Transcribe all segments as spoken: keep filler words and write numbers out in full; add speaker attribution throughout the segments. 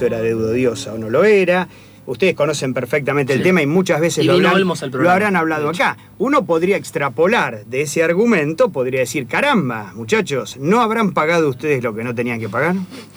Speaker 1: era deuda odiosa o no lo era. Ustedes conocen perfectamente el sí. tema y muchas veces
Speaker 2: y
Speaker 1: lo, habrán,
Speaker 2: lo
Speaker 1: habrán hablado acá. Uno podría extrapolar de ese argumento, podría decir, caramba, muchachos, ¿no habrán pagado ustedes lo que no tenían que pagar?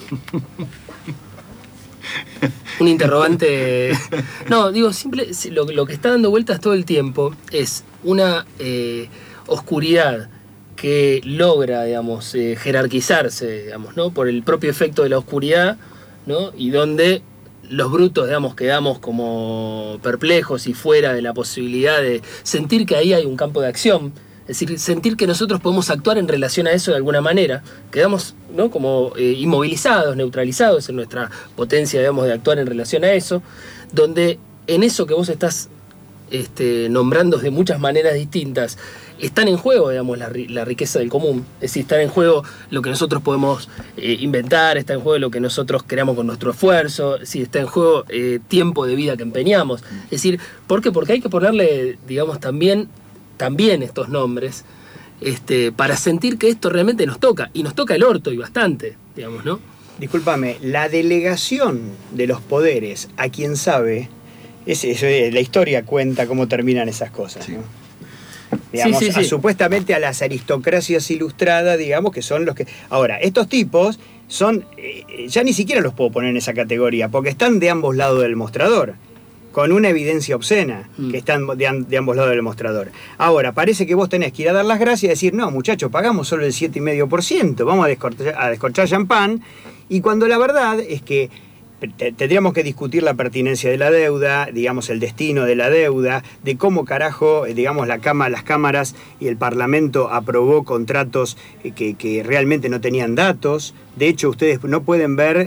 Speaker 2: Un interrogante. No, digo, simple, lo, lo que está dando vueltas todo el tiempo es una eh, oscuridad que logra, digamos, eh, jerarquizarse, digamos, ¿no? Por el propio efecto de la oscuridad, ¿no? Y donde los brutos, digamos, quedamos como perplejos y fuera de la posibilidad de sentir que ahí hay un campo de acción. Es decir, sentir que nosotros podemos actuar en relación a eso de alguna manera. Quedamos, ¿no? como eh, inmovilizados, neutralizados en nuestra potencia, digamos, de actuar en relación a eso, donde en eso que vos estás este, nombrando de muchas maneras distintas, están en juego, digamos, la, la riqueza del común. Es decir, está en juego lo que nosotros podemos eh, inventar, está en juego lo que nosotros creamos con nuestro esfuerzo, es decir, está en juego eh, tiempo de vida que empeñamos. Es decir, ¿por qué? Porque hay que ponerle, digamos, también... también estos nombres, este, para sentir que esto realmente nos toca, y nos toca el orto y bastante, digamos, ¿no?
Speaker 1: Discúlpame, la delegación de los poderes a quien sabe, es, es, la historia cuenta cómo terminan esas cosas, sí. ¿no? Digamos,
Speaker 2: sí, sí, sí.
Speaker 1: A, supuestamente a las aristocracias ilustradas, digamos, que son los que... Ahora, estos tipos son, eh, ya ni siquiera los puedo poner en esa categoría, porque están de ambos lados del mostrador, con una evidencia obscena, mm. que están de, de ambos lados del mostrador. Ahora, parece que vos tenés que ir a dar las gracias y decir, no, muchachos, pagamos solo el siete coma cinco por ciento, vamos a descorchar, a descorchar champán, y cuando la verdad es que tendríamos que discutir la pertinencia de la deuda, digamos, el destino de la deuda, de cómo carajo, digamos, la cama, las cámaras y el Parlamento aprobó contratos que, que realmente no tenían datos. De hecho, ustedes no pueden ver...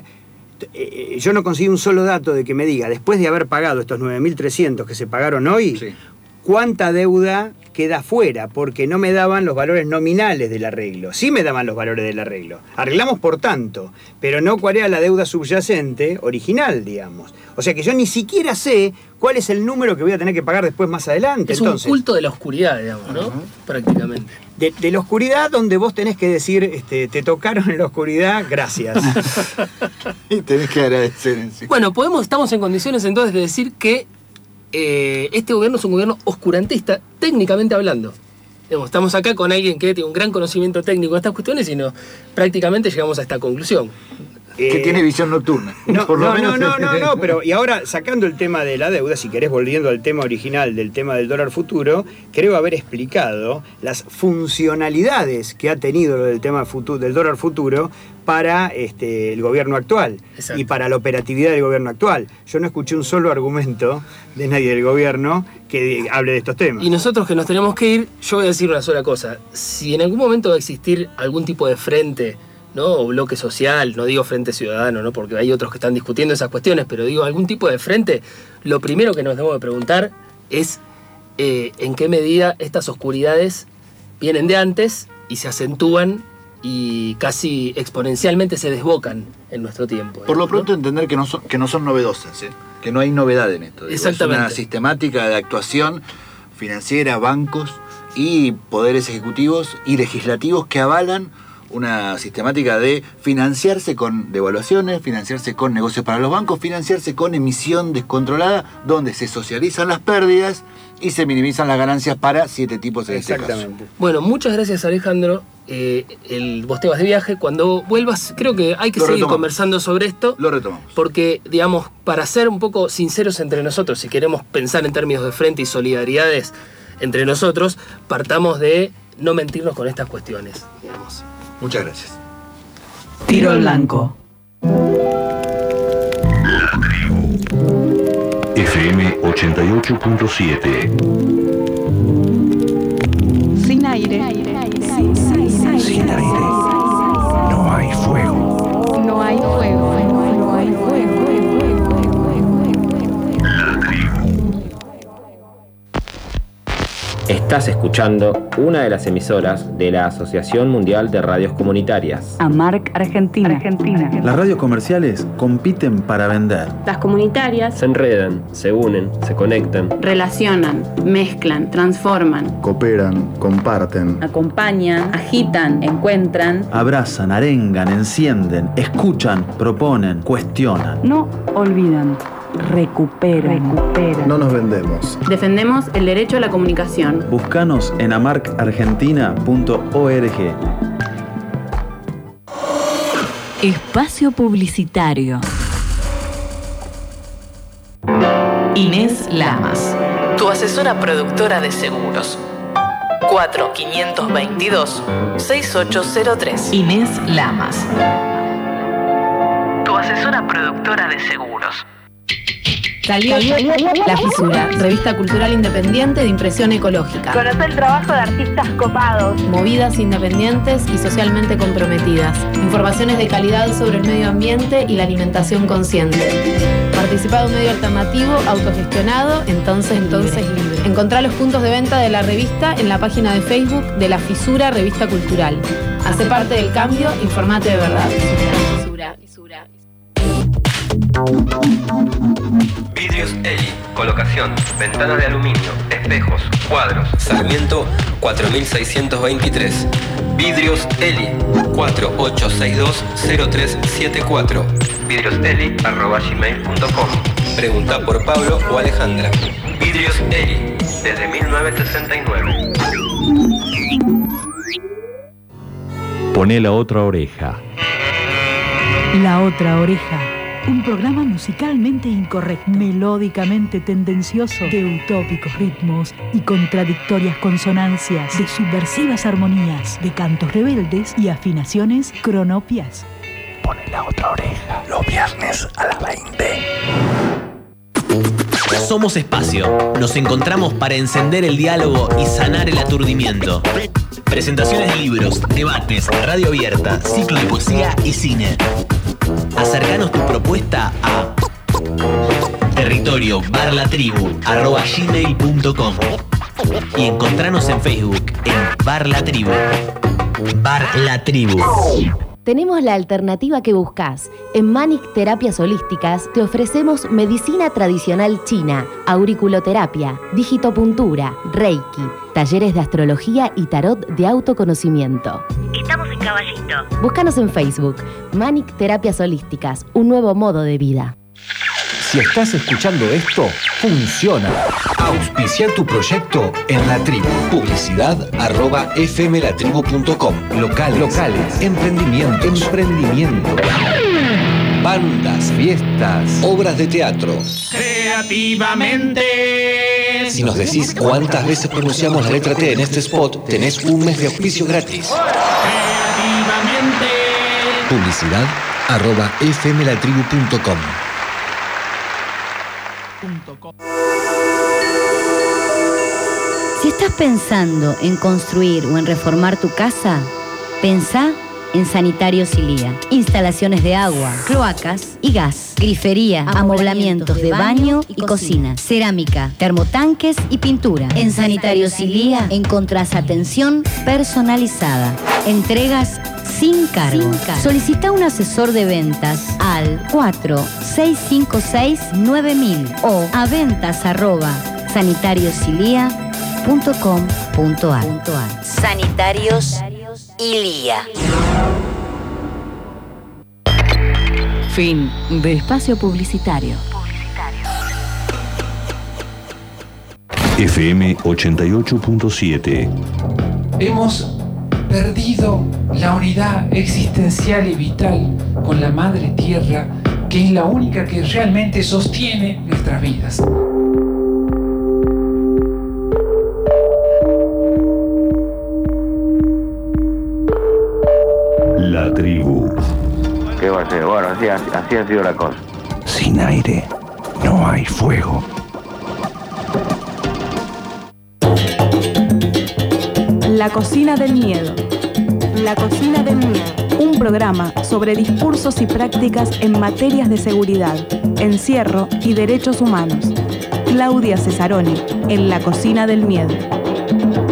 Speaker 1: Yo no consigo un solo dato de que me diga, después de haber pagado estos nueve mil trescientos que se pagaron hoy, sí. cuánta deuda queda fuera, porque no me daban los valores nominales del arreglo. Sí me daban los valores del arreglo. Arreglamos por tanto, pero no cuál era la deuda subyacente original, digamos. O sea que yo ni siquiera sé cuál es el número que voy a tener que pagar después más adelante.
Speaker 2: Es
Speaker 1: Entonces,
Speaker 2: un culto de la oscuridad, digamos, ¿no? Uh-huh. Prácticamente.
Speaker 1: De, de la oscuridad donde vos tenés que decir, este, te tocaron en la oscuridad, gracias.
Speaker 3: Y tenés que agradecer en sí.
Speaker 2: Bueno, podemos, estamos en condiciones entonces de decir que eh, este gobierno es un gobierno oscurantista, técnicamente hablando. Digamos, estamos acá con alguien que tiene un gran conocimiento técnico de estas cuestiones y no, prácticamente llegamos a esta conclusión.
Speaker 3: Que eh, tiene visión nocturna.
Speaker 1: No, por lo no, menos. no, no, no, no, pero y ahora sacando el tema de la deuda, si querés volviendo al tema original del tema del dólar futuro, creo haber explicado las funcionalidades que ha tenido el tema futuro, del dólar futuro para este, el gobierno actual. Exacto. Y para la operatividad del gobierno actual. Yo no escuché un solo argumento de nadie del gobierno que hable de estos temas.
Speaker 2: Y nosotros que nos tenemos que ir, yo voy a decir una sola cosa. Si en algún momento va a existir algún tipo de frente, ¿no? O bloque social, no digo frente ciudadano, ¿no? Porque hay otros que están discutiendo esas cuestiones, pero digo algún tipo de frente, lo primero que nos debemos de preguntar es eh, en qué medida estas oscuridades vienen de antes y se acentúan y casi exponencialmente se desbocan en nuestro tiempo.
Speaker 3: Por lo pronto, ¿no? Entender que no son, que no son novedosas, ¿eh? Que no hay novedad en esto. Digo,
Speaker 2: exactamente.
Speaker 3: Es una sistemática de actuación financiera, bancos y poderes ejecutivos y legislativos que avalan una sistemática de financiarse con devaluaciones, financiarse con negocios para los bancos, financiarse con emisión descontrolada, donde se socializan las pérdidas y se minimizan las ganancias para siete tipos en este caso.
Speaker 1: Exactamente.
Speaker 2: Bueno, muchas gracias, Alejandro. Eh, el, vos te vas de viaje. Cuando vuelvas, creo que hay que
Speaker 3: Lo
Speaker 2: seguir
Speaker 3: retomamos.
Speaker 2: conversando sobre esto.
Speaker 3: Lo retomamos.
Speaker 2: Porque, digamos, para ser un poco sinceros entre nosotros, si queremos pensar en términos de frente y solidaridades entre nosotros, partamos de no mentirnos con estas cuestiones, digamos.
Speaker 3: Muchas gracias.
Speaker 4: Tiro al blanco.
Speaker 5: La tribu. F M ochenta y ocho punto siete.
Speaker 4: Sin aire. Sin, sin, sin,
Speaker 5: Sin aire. No hay fuego.
Speaker 4: No hay fuego. No hay fuego.
Speaker 5: La tribu.
Speaker 6: Estás escuchando una de las emisoras de la Asociación Mundial de Radios Comunitarias.
Speaker 4: AMARC Argentina. Argentina.
Speaker 7: Las radios comerciales compiten para vender.
Speaker 8: Las comunitarias
Speaker 6: se enredan, se unen, se conectan,
Speaker 8: relacionan, mezclan, transforman,
Speaker 7: cooperan, comparten,
Speaker 8: acompañan, agitan, encuentran,
Speaker 7: abrazan, arengan, encienden, escuchan, proponen, cuestionan.
Speaker 4: No olvidan. Recuperan. Recuperan.
Speaker 7: No nos vendemos.
Speaker 8: Defendemos el derecho a la comunicación.
Speaker 7: Búscanos en amarc argentina punto org.
Speaker 4: Espacio publicitario. Inés Lamas,
Speaker 9: tu asesora productora de seguros. cuatro cinco dos dos, seis ocho cero tres.
Speaker 4: Inés Lamas,
Speaker 9: tu asesora productora de seguros.
Speaker 8: Salió La Fisura, revista cultural independiente de impresión ecológica.
Speaker 10: Conoce el trabajo de artistas copados.
Speaker 8: Movidas independientes y socialmente comprometidas. Informaciones de calidad sobre el medio ambiente y la alimentación consciente. Participa de un medio alternativo, autogestionado, entonces, entonces libre. libre. Encontrá los puntos de venta de la revista en la página de Facebook de La Fisura, revista cultural. Hace parte del cambio, informate de verdad. Fisura, fisura, fisura.
Speaker 11: Vidrios Eli, colocación, ventanas de aluminio, espejos, cuadros. Sarmiento cuatro mil seiscientos veintitrés. Vidrios Eli, cuatro ocho seis dos cero tres siete cuatro. vidrioseli arroba gmail punto com. Pregunta por Pablo o Alejandra. Vidrios Eli, desde mil novecientos sesenta y nueve.
Speaker 5: Poné la otra oreja.
Speaker 4: La otra oreja. Un programa musicalmente incorrecto, melódicamente tendencioso, de utópicos ritmos y contradictorias consonancias, de subversivas armonías, de cantos rebeldes y afinaciones cronopias.
Speaker 5: Pone la otra oreja los viernes a las veinte.
Speaker 12: Somos Espacio. Nos encontramos para encender el diálogo y sanar el aturdimiento. Presentaciones de libros, debates, radio abierta, ciclo de poesía y cine. Acercanos tu propuesta a territorio barra tribu arroba gmail punto com y encontranos en Facebook en Bar La Tribu. Bar La Tribu.
Speaker 13: Tenemos la alternativa que buscas. En Manic Terapias Holísticas te ofrecemos medicina tradicional china, auriculoterapia, digitopuntura, reiki, talleres de astrología y tarot de autoconocimiento.
Speaker 10: Estamos en Caballito.
Speaker 13: Búscanos en Facebook, Manic Terapias Holísticas, un nuevo modo de vida.
Speaker 14: Si estás escuchando esto, funciona. Auspiciar tu proyecto en La Tribu. Publicidad arroba fmlatribu punto com. Locales, locales, emprendimientos, emprendimiento. Bandas, fiestas, obras de teatro.
Speaker 15: Creativamente.
Speaker 14: Si nos decís cuántas veces pronunciamos la letra T en este spot, tenés un mes de auspicio gratis.
Speaker 15: Creativamente.
Speaker 14: Publicidad arroba fmlatribu punto com.
Speaker 16: Si estás pensando en construir o en reformar tu casa, pensá en Sanitarios Ilía. Instalaciones de agua, cloacas y gas, grifería, amoblamientos de baño y cocina, cerámica, termotanques y pintura. En Sanitarios Ilía encontrás atención personalizada, entregas sin cargo. Sin cargo. Solicita un asesor de ventas al cuatro seis cinco seis nueve mil o a ventas arroba sanitariosilia punto com punto ar. Sanitarios Ilía.
Speaker 4: Fin de espacio publicitario.
Speaker 5: F M ochenta y ocho punto siete.
Speaker 15: Hemos perdido la unidad existencial y vital con la madre tierra, que es la única que realmente sostiene nuestras vidas.
Speaker 5: La tribu.
Speaker 17: ¿Qué va a ser? Bueno, así, así ha sido la cosa.
Speaker 5: Sin aire no hay fuego.
Speaker 4: La cocina del miedo. La cocina del miedo. Un programa sobre discursos y prácticas en materias de seguridad, encierro y derechos humanos. Claudia Cesaroni, en La cocina del miedo.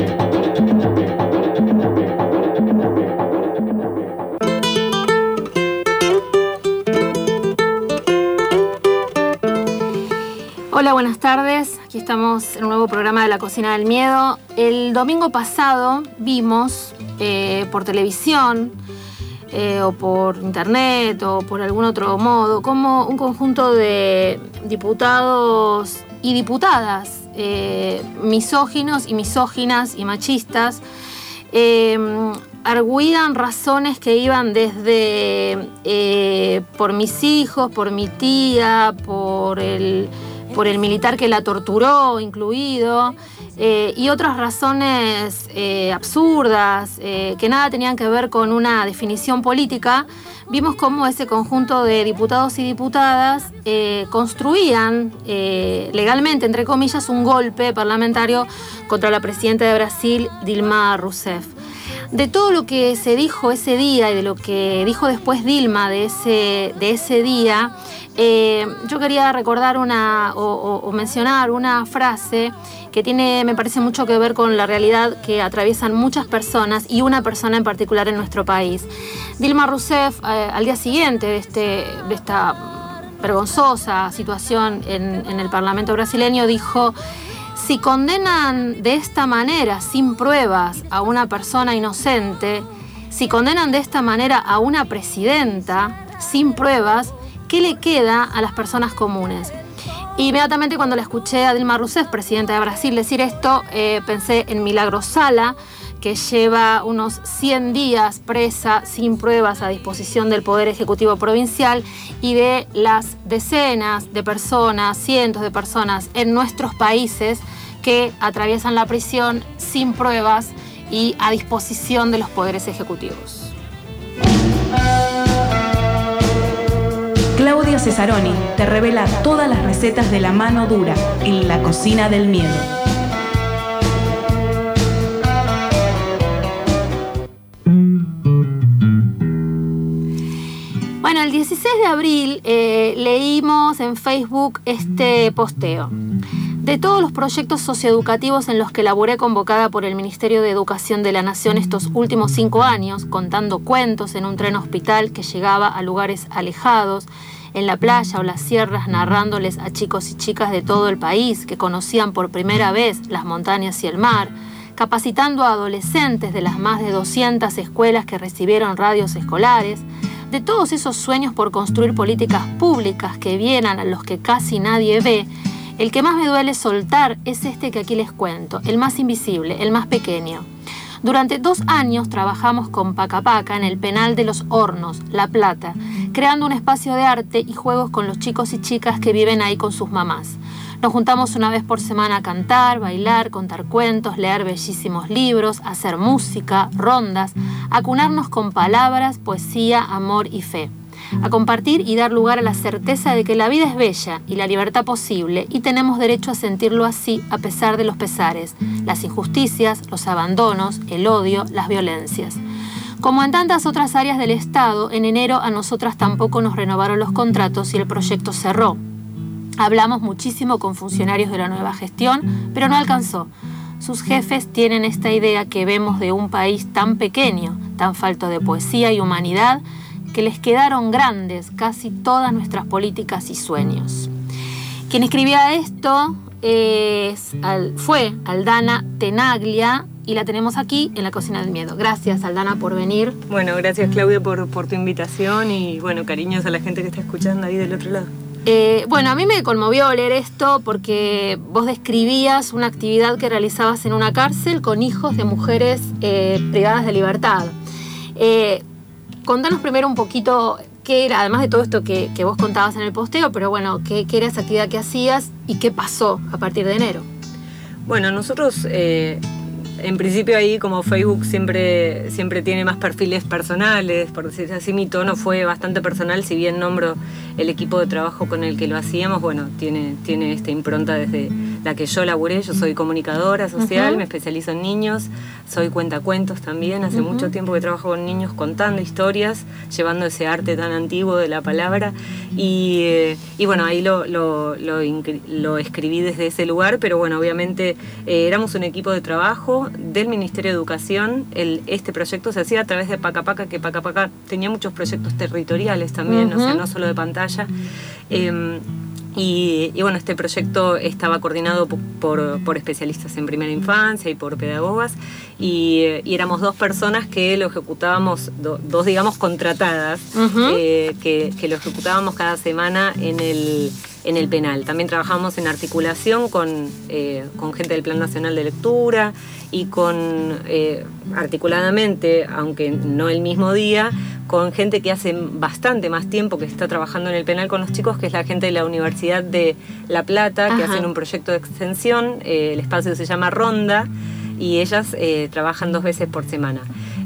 Speaker 18: Hola, buenas tardes. Aquí estamos en un nuevo programa de La Cocina del Miedo. El domingo pasado vimos eh, por televisión eh, o por internet o por algún otro modo como un conjunto de diputados y diputadas eh, misóginos y misóginas y machistas eh, arguían razones que iban desde eh, por mis hijos, por mi tía, por el... por el militar que la torturó, incluido, eh, y otras razones eh, absurdas, eh, que nada tenían que ver con una definición política. Vimos cómo ese conjunto de diputados y diputadas eh, construían eh, legalmente, entre comillas, un golpe parlamentario contra la presidenta de Brasil, Dilma Rousseff. De todo lo que se dijo ese día y de lo que dijo después Dilma de ese, de ese día, eh, yo quería recordar una o, o, o mencionar una frase que tiene, me parece, mucho que ver con la realidad que atraviesan muchas personas y una persona en particular en nuestro país. Dilma Rousseff, eh, al día siguiente de, este, de esta vergonzosa situación en, en el Parlamento brasileño, dijo: si condenan de esta manera, sin pruebas, a una persona inocente, si condenan de esta manera a una presidenta, sin pruebas, ¿qué le queda a las personas comunes? Inmediatamente cuando la escuché a Dilma Rousseff, presidenta de Brasil, decir esto, eh, pensé en Milagros Sala, que lleva unos cien días presa sin pruebas a disposición del Poder Ejecutivo Provincial, y de las decenas de personas, cientos de personas en nuestros países que atraviesan la prisión sin pruebas y a disposición de los poderes ejecutivos.
Speaker 19: Claudia Cesaroni te revela todas las recetas de la mano dura en La Cocina del Miedo.
Speaker 18: Bueno, el dieciséis de abril eh, leímos en Facebook este posteo. De todos los proyectos socioeducativos en los que laboré convocada por el Ministerio de Educación de la Nación estos últimos cinco años, contando cuentos en un tren hospital que llegaba a lugares alejados, en la playa o las sierras, narrándoles a chicos y chicas de todo el país que conocían por primera vez las montañas y el mar, capacitando a adolescentes de las más de doscientas escuelas que recibieron radios escolares, de todos esos sueños por construir políticas públicas que vienan a los que casi nadie ve, el que más me duele soltar es este que aquí les cuento, el más invisible, el más pequeño. Durante dos años trabajamos con Paca Paca en el Penal de los Hornos, La Plata, creando un espacio de arte y juegos con los chicos y chicas que viven ahí con sus mamás. Nos juntamos una vez por semana a cantar, bailar, contar cuentos, leer bellísimos libros, hacer música, rondas, a cunarnos con palabras, poesía, amor y fe. A compartir y dar lugar a la certeza de que la vida es bella y la libertad posible, y tenemos derecho a sentirlo así a pesar de los pesares, las injusticias, los abandonos, el odio, las violencias. Como en tantas otras áreas del Estado, en enero a nosotras tampoco nos renovaron los contratos y el proyecto cerró. Hablamos muchísimo con funcionarios de la nueva gestión, pero no alcanzó. Sus jefes tienen esta idea que vemos de un país tan pequeño, tan falto de poesía y humanidad, que les quedaron grandes casi todas nuestras políticas y sueños. Quien escribía esto es, fue Aldana Tenaglia, y la tenemos aquí en La Cocina del Miedo. Gracias, Aldana, por venir.
Speaker 20: Bueno, gracias, Claudia, por, por tu invitación, y bueno, cariños a la gente que está escuchando ahí del otro lado.
Speaker 18: Eh, bueno, a mí me conmovió leer esto porque vos describías una actividad que realizabas en una cárcel con hijos de mujeres eh, privadas de libertad. Eh, contanos primero un poquito qué era, además de todo esto que, que vos contabas en el posteo, pero bueno, qué, qué era esa actividad que hacías y qué pasó a partir de enero.
Speaker 20: Bueno, nosotros... Eh, En principio ahí, como Facebook siempre, siempre tiene más perfiles personales, por decir así, mi tono fue bastante personal, si bien nombro el equipo de trabajo con el que lo hacíamos, bueno, tiene, tiene esta impronta desde la que yo laburé. Yo soy comunicadora social, uh-huh. me especializo en niños, soy cuentacuentos también, hace uh-huh. mucho tiempo que trabajo con niños contando historias, llevando ese arte tan antiguo de la palabra, y, eh, y bueno, ahí lo, lo, lo, lo escribí desde ese lugar, pero bueno, obviamente eh, éramos un equipo de trabajo del Ministerio de Educación. El, este proyecto se hacía a través de Paca Paca, que Paca Paca tenía muchos proyectos territoriales también, uh-huh. o sea, no solo de pantalla. Eh, Y, y bueno, este proyecto estaba coordinado por, por, por especialistas en primera infancia y por pedagogas, y, y éramos dos personas que lo ejecutábamos, do, dos digamos contratadas, uh-huh. eh, que, que lo ejecutábamos cada semana en el, en el penal. También trabajamos en articulación con, eh, con gente del Plan Nacional de Lectura y con, eh, articuladamente, aunque no el mismo día, con gente que hace bastante más tiempo que está trabajando en el penal con los chicos, que es la gente de la Universidad de La Plata, que Ajá. hacen un proyecto de extensión. Eh, el espacio se llama Ronda y ellas eh, trabajan dos veces por semana.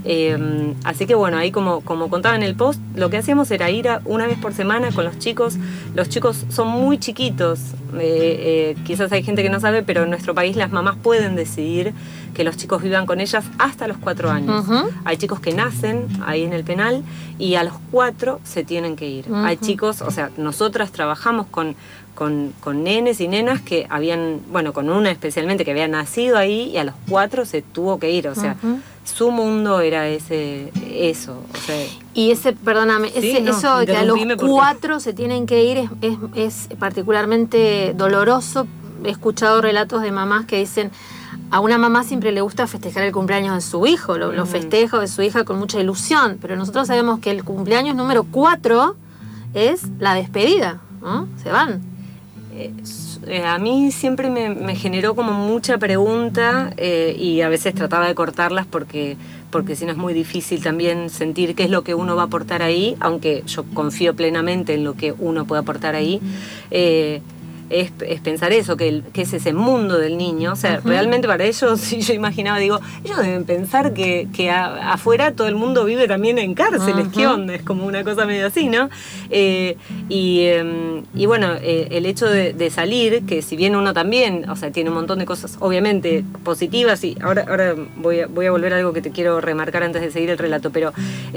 Speaker 20: Eh, así que bueno, ahí como, como contaba en el post, lo que hacíamos era ir a una vez por semana con los chicos. Los chicos son muy chiquitos, eh, eh, quizás hay gente que no sabe, pero en nuestro país las mamás pueden decidir que los chicos vivan con ellas hasta los cuatro años. Uh-huh. Hay chicos que nacen ahí en el penal y a los cuatro se tienen que ir. Uh-huh. Hay chicos, o sea, nosotras trabajamos con, con, con nenes y nenas que habían, bueno, con una especialmente que había nacido ahí y a los cuatro se tuvo que ir, o sea, uh-huh. su mundo era ese, eso. O sea,
Speaker 18: y ese, perdóname,
Speaker 20: ¿sí?
Speaker 18: ese,
Speaker 20: no,
Speaker 18: eso que a los cuatro porque... se tienen que ir es, es, es particularmente doloroso. He escuchado relatos de mamás que dicen, a una mamá siempre le gusta festejar el cumpleaños de su hijo, lo, mm. lo festeja de su hija con mucha ilusión, pero nosotros sabemos que el cumpleaños número cuatro es la despedida, ¿no? Se van.
Speaker 20: Eh, eh, a mí siempre me, me generó como mucha pregunta eh, y a veces trataba de cortarlas porque, porque si no es muy difícil también sentir qué es lo que uno va a aportar ahí, aunque yo confío plenamente en lo que uno puede aportar ahí. Eh, Es, es pensar eso, que, el, que es ese mundo del niño. O sea, uh-huh. realmente para ellos, si yo imaginaba, digo, ellos deben pensar que, que a, afuera todo el mundo vive también en cárceles, uh-huh. ¿qué onda? Es como una cosa medio así, ¿no? Eh, y, eh, y bueno, eh, el hecho de, de salir, que si bien uno también, o sea, tiene un montón de cosas obviamente positivas, y ahora, ahora voy, a, voy a volver a algo que te quiero remarcar antes de seguir el relato, pero,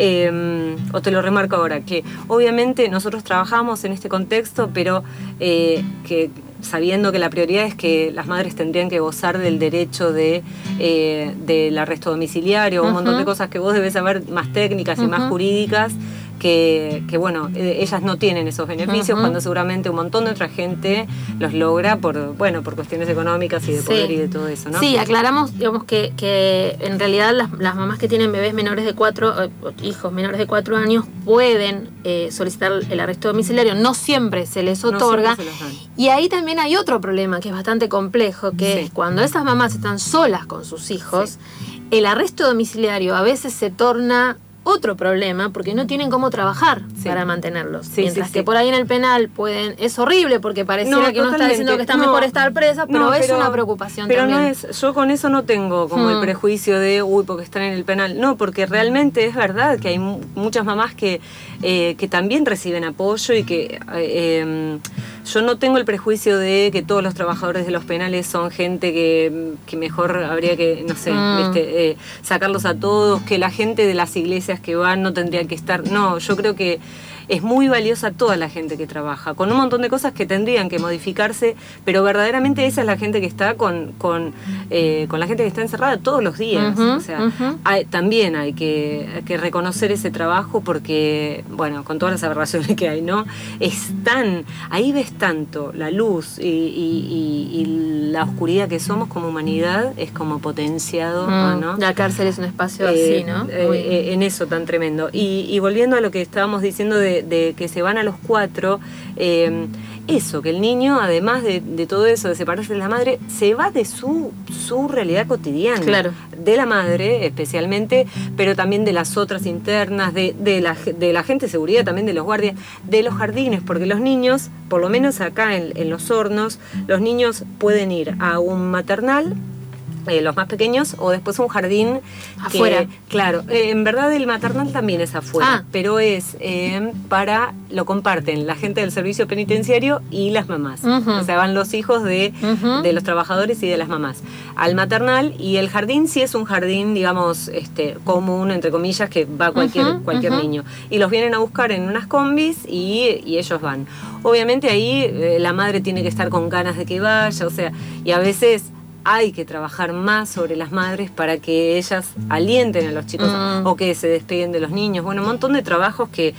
Speaker 20: eh, o te lo remarco ahora, que obviamente nosotros trabajamos en este contexto, pero eh, que sabiendo que la prioridad es que las madres tendrían que gozar del derecho de eh, del arresto domiciliario, uh-huh. un montón de cosas que vos debés saber más técnicas uh-huh. y más jurídicas, que, que bueno, eh, ellas no tienen esos beneficios uh-huh. cuando seguramente un montón de otra gente los logra por, bueno, por cuestiones económicas y de poder sí. y de todo eso, ¿no?
Speaker 18: Sí, aclaramos, digamos, que, que en realidad las, las mamás que tienen bebés menores de cuatro, eh, hijos menores de cuatro años, pueden eh, solicitar el arresto domiciliario, no siempre se les otorga. No se les dan. Y ahí también hay otro problema que es bastante complejo, que sí. es cuando esas mamás están solas con sus hijos, sí. el arresto domiciliario a veces se torna otro problema porque no tienen cómo trabajar sí. para mantenerlos. Sí, Mientras sí, que sí. por ahí en el penal pueden, es horrible porque pareciera no, que uno está diciendo que está no, mejor estar presa, pero, no, pero es una preocupación
Speaker 20: pero
Speaker 18: también.
Speaker 20: No es, yo con eso no tengo como hmm. el prejuicio de uy, porque están en el penal. No, porque realmente es verdad que hay mu- muchas mamás que, eh, que también reciben apoyo y que eh, yo no tengo el prejuicio de que todos los trabajadores de los penales son gente que, que mejor habría que, no sé, hmm. ¿viste? Eh, sacarlos a todos, que la gente de las iglesias que van no tendrían que estar. No, yo creo que es muy valiosa toda la gente que trabaja, con un montón de cosas que tendrían que modificarse, pero verdaderamente esa es la gente que está con, con, eh, con la gente que está encerrada todos los días. Uh-huh, o sea, uh-huh. hay, también hay que, hay que reconocer ese trabajo porque, bueno, con todas las aberraciones que hay, ¿no? Es tan, ahí ves tanto la luz y, y, y, y la oscuridad que somos como humanidad, es como potenciado, mm, ¿no?
Speaker 18: La cárcel es un espacio
Speaker 20: eh,
Speaker 18: así, ¿no?
Speaker 20: Eh, eh, en eso tan tremendo. Y, y volviendo a lo que estábamos diciendo de de que se van a los cuatro, eh, eso, que el niño, además de, de todo eso, de separarse de la madre, se va de su, su realidad cotidiana.
Speaker 18: Claro.
Speaker 20: De la madre, especialmente, pero también de las otras internas, de, de, la, de la gente de seguridad, también de los guardias, de los jardines, porque los niños, por lo menos acá en, en Los Hornos, los niños pueden ir a un maternal, Eh, los más pequeños, o después un jardín
Speaker 18: afuera.
Speaker 20: Que, claro, eh, en verdad el maternal también es afuera,
Speaker 18: ah.
Speaker 20: pero es eh, para, lo comparten la gente del servicio penitenciario y las mamás. Uh-huh. O sea, van los hijos de, uh-huh. de los trabajadores y de las mamás al maternal, y el jardín sí es un jardín, digamos, este, común, entre comillas, que va cualquier, uh-huh. cualquier uh-huh. niño. Y los vienen a buscar en unas combis y, y ellos van. Obviamente ahí eh, la madre tiene que estar con ganas de que vaya, o sea, y a veces hay que trabajar más sobre las madres para que ellas alienten a los chicos mm. o que se despeguen de los niños. Bueno, un montón de trabajos que,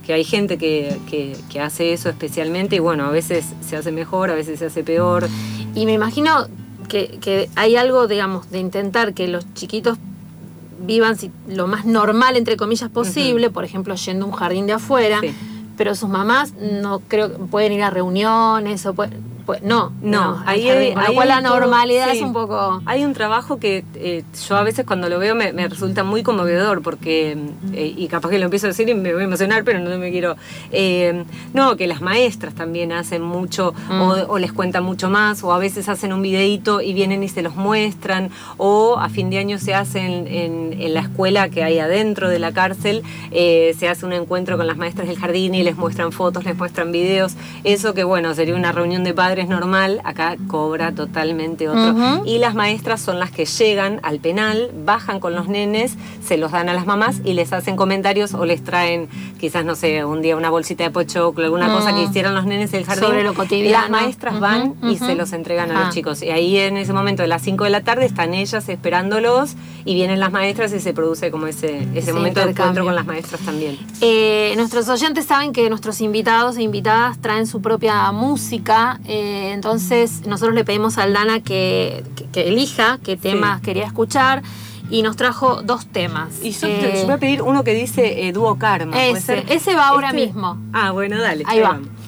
Speaker 20: que hay gente que, que, que hace eso especialmente y bueno, a veces se hace mejor, a veces se hace peor.
Speaker 18: Y me imagino que, que hay algo, digamos, de intentar que los chiquitos vivan lo más normal, entre comillas, posible, uh-huh. por ejemplo, yendo a un jardín de afuera, sí. pero sus mamás no creo que pueden ir a reuniones o pueden, pues, no,
Speaker 20: no,
Speaker 18: no,
Speaker 20: ahí
Speaker 18: hay, con lo cual la normalidad
Speaker 20: sí.
Speaker 18: es un poco...
Speaker 20: Hay un trabajo que eh, yo a veces cuando lo veo me, me resulta muy conmovedor porque, eh, y capaz que lo empiezo a decir y me voy a emocionar, pero no me quiero... Eh, no, que las maestras también hacen mucho mm. o, o les cuentan mucho más, o a veces hacen un videíto y vienen y se los muestran, o a fin de año se hace en, en, en la escuela que hay adentro de la cárcel, eh, se hace un encuentro con las maestras del jardín y les muestran fotos, les muestran videos. Eso que bueno, sería una reunión de padres es normal, acá cobra totalmente otro. Uh-huh. Y las maestras son las que llegan al penal, bajan con los nenes, se los dan a las mamás y les hacen comentarios o les traen, quizás, no sé, un día una bolsita de pochoclo, alguna uh-huh. cosa que hicieran los nenes del jardín.
Speaker 18: Sobre lo cotidiano.
Speaker 20: Las maestras uh-huh. van uh-huh. y se los entregan uh-huh. a los chicos. Y ahí en ese momento de las cinco de la tarde están ellas esperándolos y vienen las maestras y se produce como ese, ese sí, momento de encuentro con las maestras también.
Speaker 18: Eh, nuestros oyentes saben que nuestros invitados e invitadas traen su propia música. Eh, Entonces nosotros le pedimos a Aldana que, que, que elija qué temas sí. quería escuchar y nos trajo dos temas.
Speaker 20: Y yo, eh, yo voy a pedir uno que dice eh, Dúo Karma.
Speaker 18: Ese, ese va ahora este... mismo.
Speaker 20: Ah, bueno, dale.
Speaker 18: Ahí va. Vamos.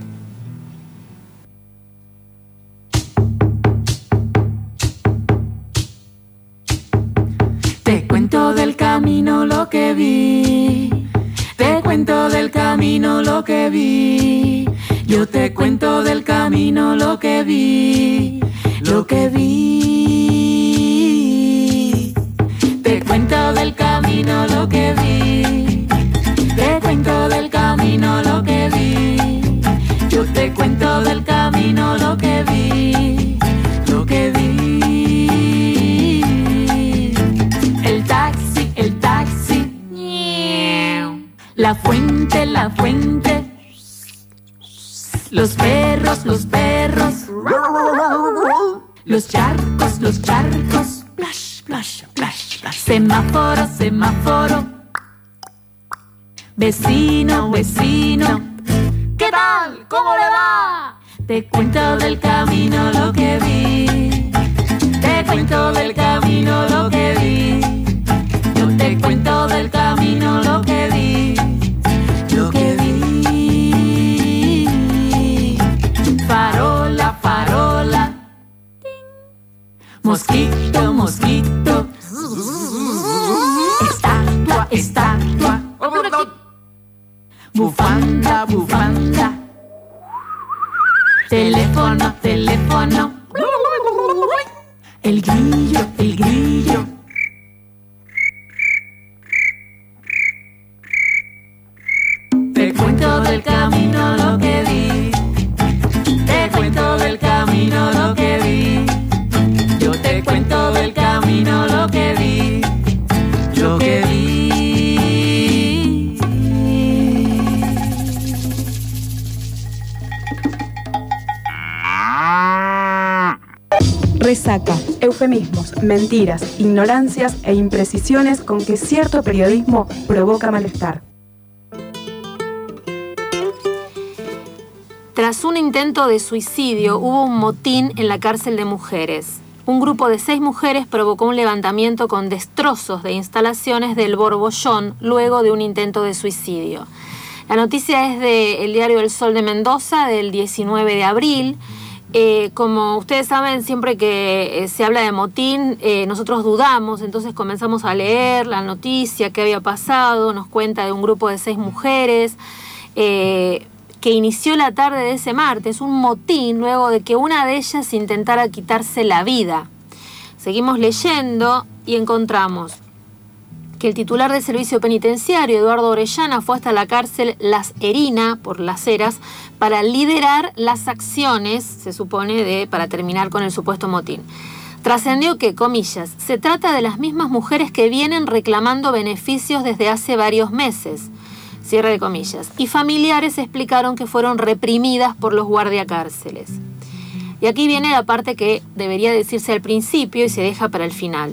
Speaker 21: Te cuento del camino lo que vi. Te cuento del camino lo que vi. Yo te cuento del camino lo que vi, lo que vi. Te cuento del camino lo que vi. Te cuento del camino lo que vi. Yo te cuento del camino lo que vi, lo que vi. El taxi, el taxi. La fuente, la fuente. Los perros, los perros. Los charcos, los charcos. Splash, splash, splash, splash. Semáforo, semáforo. Vecino, vecino. ¿Qué tal? ¿Cómo le va? Te cuento del camino lo que vi. Te cuento del camino lo que vi. Yo te cuento del camino lo que vi. Lo que vi. Farola, farola. Mosquito, mosquito. Estatua, estatua. Bufanda, bufanda. Teléfono, teléfono. El grillo, el grillo. Te cuento del camino lo que vi. Te cuento del camino lo que vi. Yo te cuento del camino lo que vi. Lo que vi.
Speaker 19: Resaca, eufemismos, mentiras, ignorancias e imprecisiones con que cierto periodismo provoca malestar.
Speaker 18: Tras un intento de suicidio, hubo un motín en la cárcel de mujeres. Un grupo de seis mujeres provocó un levantamiento con destrozos de instalaciones del Borbollón luego de un intento de suicidio. La noticia es del diario El Sol de Mendoza, del diecinueve de abril. Eh, como ustedes saben, siempre que eh, se habla de motín, eh, nosotros dudamos, entonces comenzamos a leer la noticia, qué había pasado, nos cuenta de un grupo de seis mujeres eh, que inició la tarde de ese martes, un motín luego de que una de ellas intentara quitarse la vida. Seguimos leyendo y encontramos que el titular del servicio penitenciario, Eduardo Orellana, fue hasta la cárcel Las Herinas, por Las Heras, para liderar las acciones, se supone, de para terminar con el supuesto motín. Trascendió que, comillas, se trata de las mismas mujeres que vienen reclamando beneficios desde hace varios meses, cierre de comillas, y familiares explicaron que fueron reprimidas por los guardiacárceles. Y aquí viene la parte que debería decirse al principio y se deja para el final.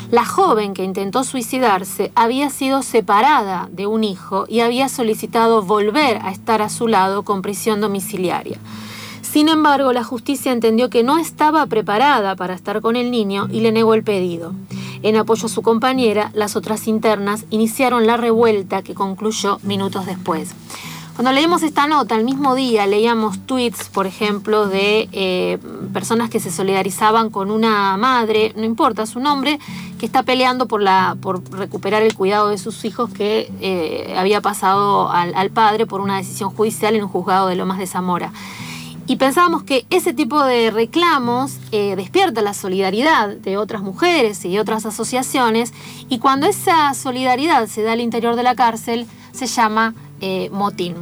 Speaker 18: La joven que intentó suicidarse había sido separada de un hijo y había solicitado volver a estar a su lado con prisión domiciliaria. Sin embargo, la justicia entendió que no estaba preparada para estar con el niño y le negó el pedido. En apoyo a su compañera, las otras internas iniciaron la revuelta que concluyó minutos después. Cuando leímos esta nota, al mismo día leíamos tweets, por ejemplo, de eh, personas que se solidarizaban con una madre, no importa su nombre, que está peleando por, la, por recuperar el cuidado de sus hijos que eh, había pasado al, al padre por una decisión judicial en un juzgado de Lomas de Zamora. Y pensábamos que ese tipo de reclamos eh, despierta la solidaridad de otras mujeres y otras asociaciones, y cuando esa solidaridad se da al interior de la cárcel, se llama eh, motín.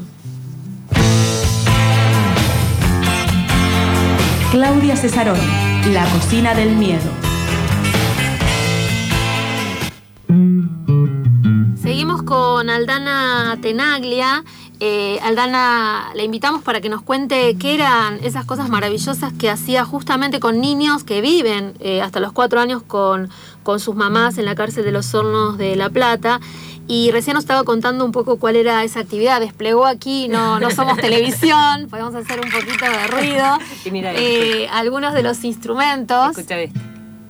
Speaker 4: Claudia Cesarón, La cocina del miedo.
Speaker 18: Seguimos con Aldana Tenaglia. Eh, Aldana, la invitamos para que nos cuente qué eran esas cosas maravillosas que hacía justamente con niños que viven eh, hasta los cuatro años con, con sus mamás en la cárcel de los Hornos de La Plata. Y recién nos estaba contando un poco cuál era esa actividad. Desplegó aquí, no, no somos televisión, podemos hacer un poquito de ruido.
Speaker 20: Y mira
Speaker 18: eh, algunos de los instrumentos.
Speaker 20: Escucha esto.